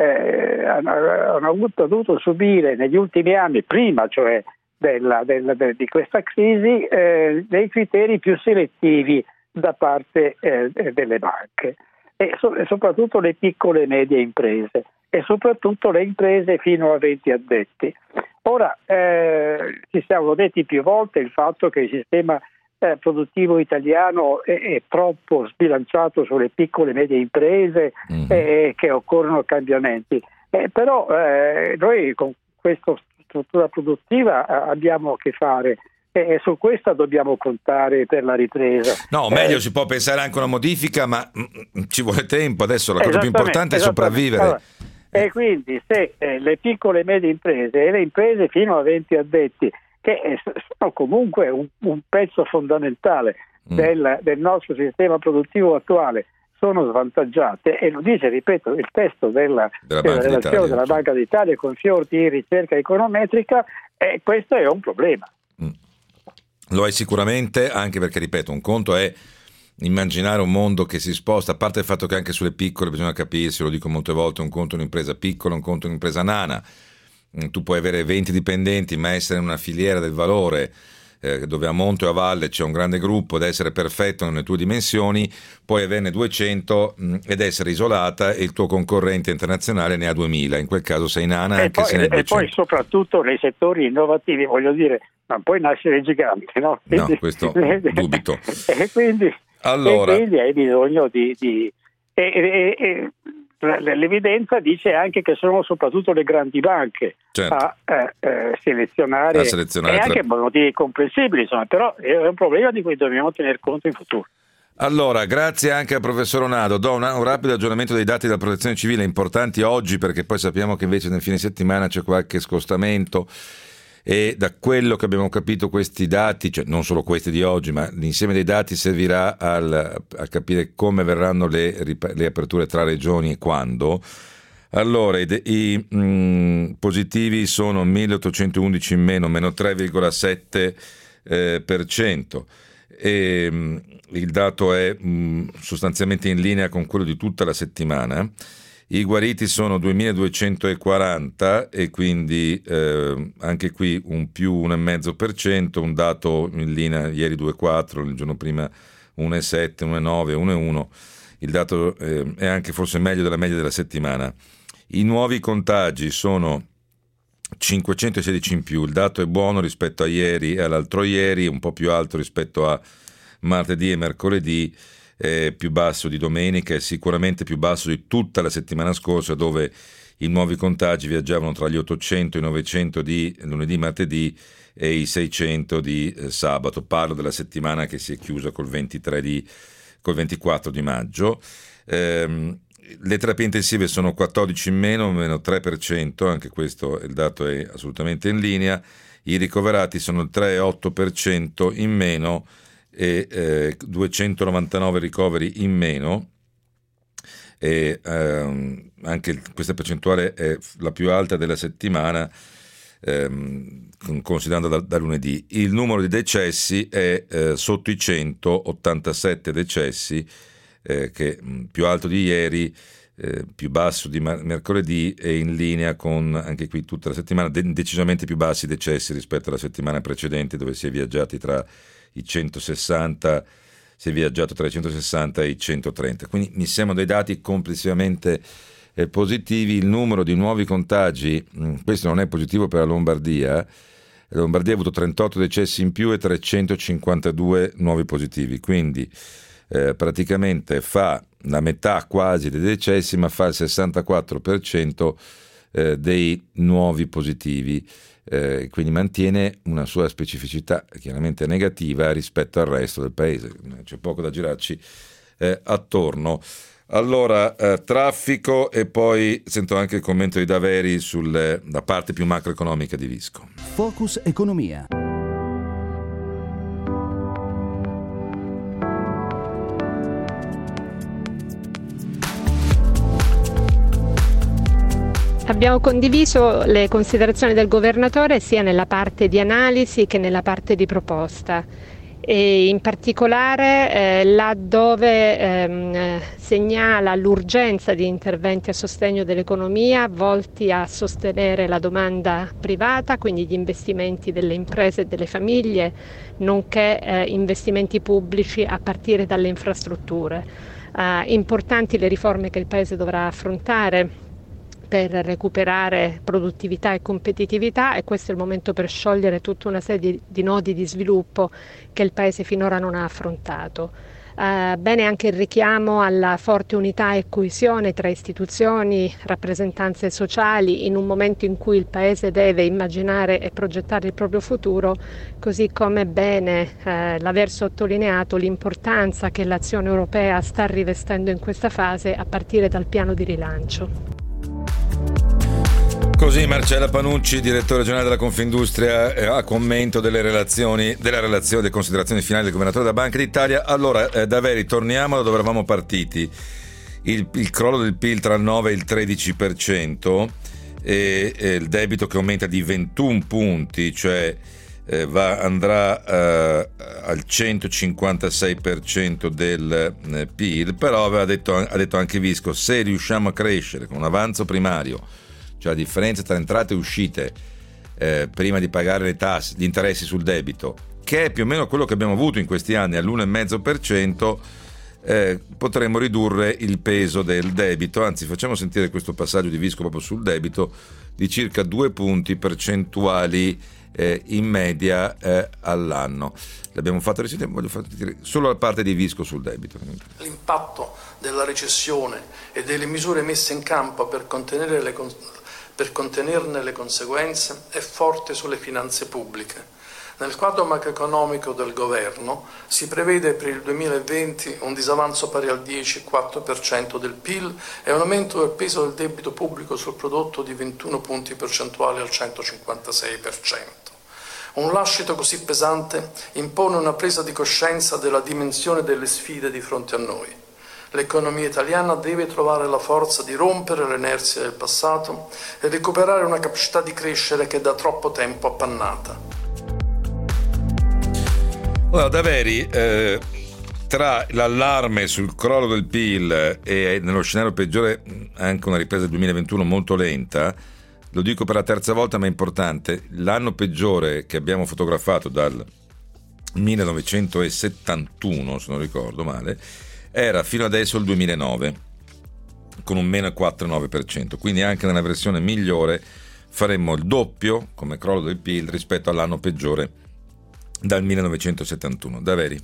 hanno dovuto subire negli ultimi anni, prima cioè di questa crisi, dei criteri più selettivi da parte delle banche e soprattutto le piccole e medie imprese e soprattutto le imprese fino a 20 addetti. Ora ci siamo detti più volte il fatto che il sistema produttivo italiano è troppo sbilanciato sulle piccole e medie imprese e che occorrono cambiamenti. Però noi con questa struttura produttiva abbiamo a che fare e su questa dobbiamo contare per la ripresa. No, meglio si può pensare anche a una modifica, ma ci vuole tempo. Adesso la cosa più importante è sopravvivere. Allora, e quindi se le piccole e medie imprese e le imprese fino a 20 addetti, che sono comunque un pezzo fondamentale del nostro sistema produttivo attuale, sono svantaggiate, e lo dice, ripeto, il testo della relazione della Banca d'Italia con fior di ricerca econometrica, e questo è un problema. Lo è sicuramente, anche perché, ripeto, un conto è immaginare un mondo che si sposta, a parte il fatto che anche sulle piccole bisogna capirsi, lo dico molte volte, un conto è un'impresa piccola, un conto è un'impresa nana. Tu puoi avere 20 dipendenti ma essere in una filiera del valore dove a monte o a valle c'è un grande gruppo ed essere perfetto nelle tue dimensioni, puoi averne 200 ed essere isolata e il tuo concorrente internazionale ne ha 2000, in quel caso sei nana anche se ne hai 200. E poi soprattutto nei settori innovativi, voglio dire, non puoi nascere gigante, no? No, questo dubito. E quindi hai bisogno l'evidenza dice anche che sono soprattutto le grandi banche a selezionare e anche per motivi comprensibili, insomma, però è un problema di cui dobbiamo tener conto in futuro. Allora, grazie anche al professor Onado. Do un rapido aggiornamento dei dati della protezione civile importanti oggi, perché poi sappiamo che invece nel fine settimana c'è qualche scostamento, e da quello che abbiamo capito questi dati, cioè non solo questi di oggi, ma l'insieme dei dati servirà a capire come verranno le aperture tra regioni e quando. Allora, i positivi sono 1811 in meno 3,7%, e il dato è sostanzialmente in linea con quello di tutta la settimana. I guariti sono 2240 e quindi anche qui un più 1,5%, un dato in linea, ieri 2,4, il giorno prima 1,7, 1,9, 1,1. Il dato è anche forse meglio della media della settimana. I nuovi contagi sono 516 in più, il dato è buono rispetto a ieri e all'altro ieri, un po' più alto rispetto a martedì e mercoledì, più basso di domenica e sicuramente più basso di tutta la settimana scorsa, dove i nuovi contagi viaggiavano tra gli 800 e i 900 di lunedì, martedì e i 600 di sabato. Parlo della settimana che si è chiusa col 24 di maggio. Le terapie intensive sono 14 in meno 3%, anche questo il dato è assolutamente in linea. I ricoverati sono il 3,8% in meno e 299 ricoveri in meno, e anche questa percentuale è la più alta della settimana, considerando da lunedì. Il numero di decessi è sotto i 187 decessi, che più alto di ieri, più basso di mercoledì e in linea con anche qui tutta la settimana, decisamente più bassi i decessi rispetto alla settimana precedente, dove si è viaggiati tra i 160, si è viaggiato tra i 160 e i 130. Quindi mi sembrano dei dati complessivamente positivi. Il numero di nuovi contagi, questo non è positivo per la Lombardia. La Lombardia ha avuto 38 decessi in più e 352 nuovi positivi, quindi praticamente fa la metà quasi dei decessi, ma fa il 64% dei nuovi positivi, quindi mantiene una sua specificità chiaramente negativa rispetto al resto del paese. C'è poco da girarci attorno. Allora, traffico, e poi sento anche il commento di Daveri sulla parte più macroeconomica di Visco. Focus Economia. Abbiamo condiviso le considerazioni del governatore sia nella parte di analisi che nella parte di proposta, e in particolare laddove segnala l'urgenza di interventi a sostegno dell'economia volti a sostenere la domanda privata, quindi gli investimenti delle imprese e delle famiglie, nonché investimenti pubblici a partire dalle infrastrutture. Importanti le riforme che il Paese dovrà affrontare per recuperare produttività e competitività, e questo è il momento per sciogliere tutta una serie di nodi di sviluppo che il Paese finora non ha affrontato. Bene anche il richiamo alla forte unità e coesione tra istituzioni, rappresentanze sociali, in un momento in cui il Paese deve immaginare e progettare il proprio futuro, così come bene l'aver sottolineato l'importanza che l'azione europea sta rivestendo in questa fase a partire dal piano di rilancio. Così Marcella Panucci, direttore generale della Confindustria, a commento delle considerazioni finali del governatore della Banca d'Italia. Allora, Daveri, torniamo da dove eravamo partiti. Il crollo del PIL tra il 9 e il 13%, e il debito che aumenta di 21 punti, cioè andrà al 156% del PIL, però ha detto anche Visco, se riusciamo a crescere con un avanzo primario, cioè la differenza tra entrate e uscite prima di pagare le tasse, gli interessi sul debito, che che è più o meno quello che abbiamo avuto in questi anni, all'1,5%, potremmo ridurre il peso del debito. Anzi, facciamo sentire questo passaggio di Visco proprio sul debito, di circa 2 punti percentuali in media all'anno. L'abbiamo fatto recente, voglio far dire solo la parte di Visco sul debito. L'impatto della recessione e delle misure messe in campo per contenerne le conseguenze è forte sulle finanze pubbliche. Nel quadro macroeconomico del governo si prevede per il 2020 un disavanzo pari al 10,4% del PIL e un aumento del peso del debito pubblico sul prodotto di 21 punti percentuali al 156%. Un lascito così pesante impone una presa di coscienza della dimensione delle sfide di fronte a noi. L'economia italiana deve trovare la forza di rompere l'inerzia del passato e recuperare una capacità di crescere che è da troppo tempo appannata. Allora, Daveri, tra l'allarme sul crollo del PIL e nello scenario peggiore anche una ripresa del 2021 molto lenta, lo dico per la terza volta ma è importante, l'anno peggiore che abbiamo fotografato dal 1971, se non ricordo male, era fino adesso il 2009, con un meno 4,9%, quindi anche nella versione migliore faremmo il doppio come crollo del PIL rispetto all'anno peggiore dal 1971. Daveri?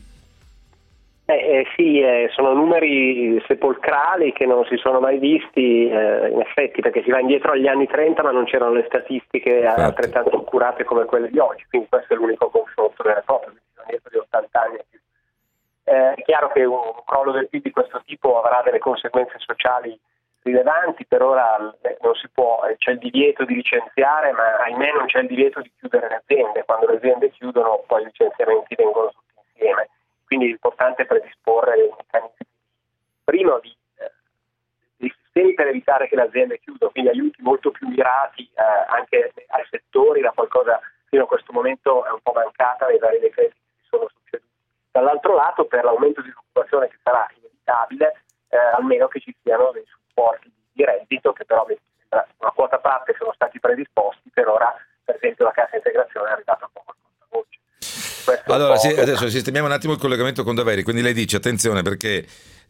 Sì, sono numeri sepolcrali che non si sono mai visti, in effetti, perché si va indietro agli anni 30 ma non c'erano le statistiche altrettanto accurate come quelle di oggi, quindi questo è l'unico confronto vero e proprio, quindi si va indietro di 80 anni. È chiaro che un crollo del PIL di questo tipo avrà delle conseguenze sociali rilevanti. Per ora non si può, c'è il divieto di licenziare, ma ahimè non c'è il divieto di chiudere le aziende. Quando le aziende chiudono poi i licenziamenti vengono tutti insieme, quindi l'importante è predisporre dei meccanismi prima dei sistemi per evitare che le aziende chiudano, quindi aiuti molto più mirati anche ai settori, da qualcosa fino a questo momento è un po' mancata nei vari decreti che si sono succeduti. Dall'altro lato, per l'aumento di occupazione che sarà inevitabile, almeno che ci siano dei supporti di reddito che però una quota parte sono stati predisposti. Per ora, per esempio, la cassa integrazione è arrivata a poco voce. Allora sì, adesso sistemiamo un attimo il collegamento con Daveri, quindi lei dice attenzione perché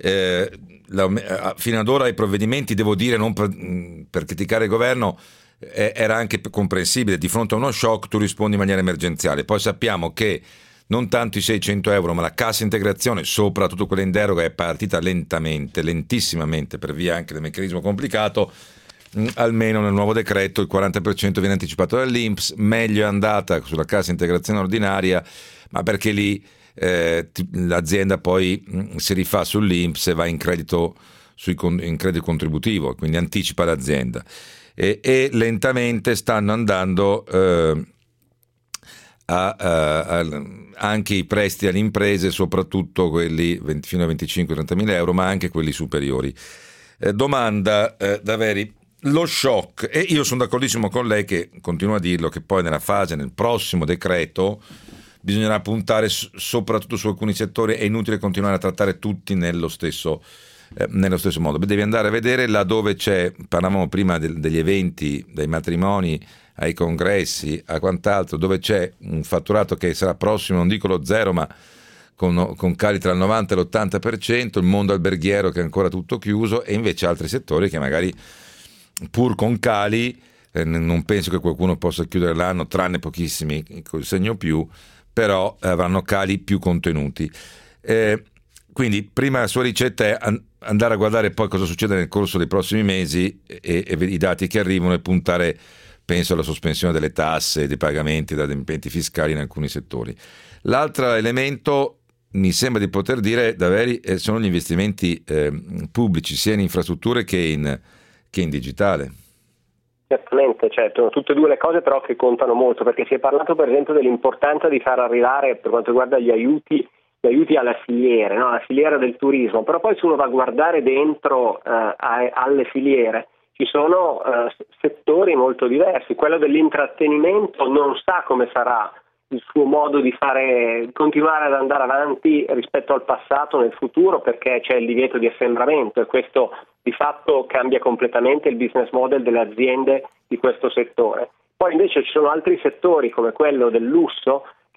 fino ad ora i provvedimenti, devo dire, non per criticare il governo, era anche comprensibile, di fronte a uno shock tu rispondi in maniera emergenziale, poi sappiamo che non tanto i 600 euro ma la cassa integrazione, soprattutto quella in deroga, è partita lentissimamente per via anche del meccanismo complicato. Almeno nel nuovo decreto il 40% viene anticipato dall'INPS, meglio è andata sulla cassa integrazione ordinaria, ma perché lì l'azienda poi si rifà sull'INPS e va in credito contributivo, quindi anticipa l'azienda e lentamente stanno andando anche i prestiti alle imprese, soprattutto quelli fino a 25-30 mila euro, ma anche quelli superiori. Domanda, Daveri, lo shock, e io sono d'accordissimo con lei che continua a dirlo, che poi nel prossimo decreto bisognerà puntare soprattutto su alcuni settori, è inutile continuare a trattare tutti nello stesso modo. Devi andare a vedere là dove c'è, parlavamo prima degli eventi, dai matrimoni ai congressi a quant'altro, dove c'è un fatturato che sarà prossimo, non dico lo zero, ma con cali tra il 90 e l'80%, il mondo alberghiero che è ancora tutto chiuso, e invece altri settori che magari pur con cali, non penso che qualcuno possa chiudere l'anno, tranne pochissimi col segno più, però avranno cali più contenuti. Quindi prima la sua ricetta è andare a guardare poi cosa succede nel corso dei prossimi mesi e i dati che arrivano, e puntare, penso, alla sospensione delle tasse, dei pagamenti, degli adempimenti fiscali in alcuni settori. L'altro elemento, mi sembra di poter dire, Daveri, sono gli investimenti pubblici, sia in infrastrutture che in digitale. Certamente, certo, tutte e due le cose però che contano molto, perché si è parlato per esempio dell'importanza di far arrivare, per quanto riguarda gli aiuti alle filiere, no? La filiera del turismo, però poi se uno va a guardare dentro alle filiere ci sono settori molto diversi. Quello dell'intrattenimento non sa come sarà il suo modo di continuare ad andare avanti rispetto al passato nel futuro, perché c'è il divieto di assembramento e questo di fatto cambia completamente il business model delle aziende di questo settore. Poi invece ci sono altri settori come quello del lusso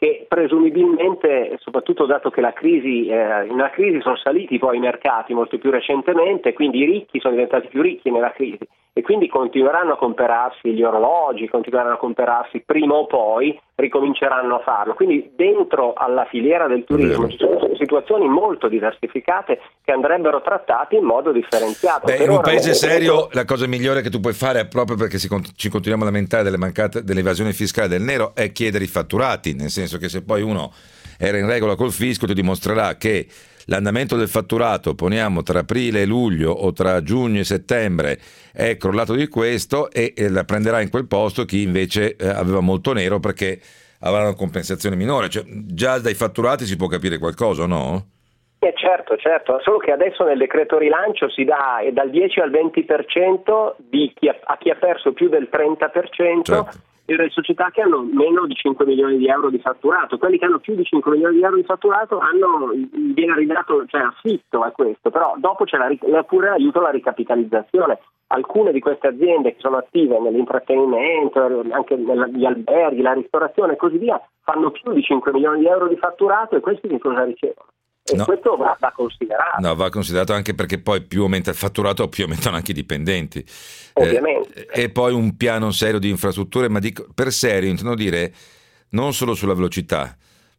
che presumibilmente, soprattutto dato che nella crisi sono saliti poi i mercati molto più recentemente, quindi i ricchi sono diventati più ricchi nella crisi e quindi continueranno a comprarsi gli orologi, continueranno a comprarsi prima o poi, ricominceranno a farlo. Quindi dentro alla filiera del turismo ci sono situazioni molto diversificate che andrebbero trattate in modo differenziato. In un paese serio la cosa migliore che tu puoi fare, proprio perché ci continuiamo a lamentare dell'evasione fiscale del nero, è chiedere i fatturati, nel senso che se poi uno era in regola col fisco ti dimostrerà che l'andamento del fatturato, poniamo tra aprile e luglio o tra giugno e settembre, è crollato di questo e la prenderà in quel posto chi invece aveva molto nero perché avrà una compensazione minore. Cioè, già dai fatturati si può capire qualcosa, no? Certo, solo che adesso nel decreto rilancio si dà dal 10 al 20% a chi ha perso più del 30%, certo. Le società che hanno meno di 5 milioni di euro di fatturato. Quelli che hanno più di 5 milioni di euro di fatturato viene ridato, cioè affitto a questo, però dopo c'è pure l'aiuto alla ricapitalizzazione. Alcune di queste aziende che sono attive nell'intrattenimento, anche negli alberghi, la ristorazione e così via, fanno più di 5 milioni di euro di fatturato e questi che cosa ricevono? E questo va considerato. No, va considerato anche perché poi più aumenta il fatturato, più aumentano anche i dipendenti. Ovviamente. E poi un piano serio di infrastrutture, ma dico, per serio intendo dire non solo sulla velocità,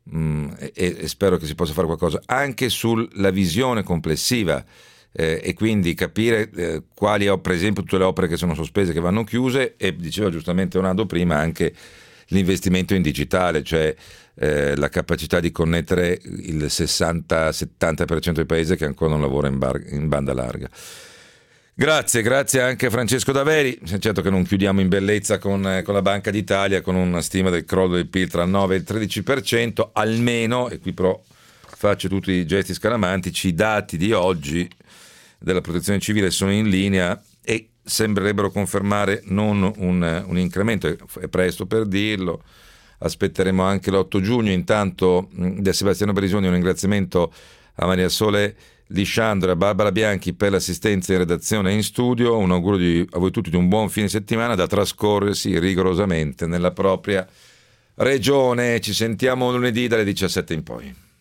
e spero che si possa fare qualcosa, anche sulla visione complessiva. E quindi capire quali, per esempio, tutte le opere che sono sospese, che vanno chiuse, e diceva giustamente Leonardo prima anche l'investimento in digitale, cioè la capacità di connettere il 60-70% del paese che ancora non lavora in banda larga. Grazie anche a Francesco Daveri. Certo che non chiudiamo in bellezza con la Banca d'Italia, con una stima del crollo del PIL tra il 9 e il 13%, almeno, e qui però faccio tutti i gesti scaramantici, i dati di oggi della Protezione Civile sono in linea e sembrerebbero confermare non un incremento, è presto per dirlo, aspetteremo anche l'8 giugno. Intanto da Sebastiano Berisoni un ringraziamento a Maria Sole Lisciandro e a Barbara Bianchi per l'assistenza in redazione e in studio, un augurio a voi tutti di un buon fine settimana da trascorrersi rigorosamente nella propria regione. Ci sentiamo lunedì dalle 17 in poi.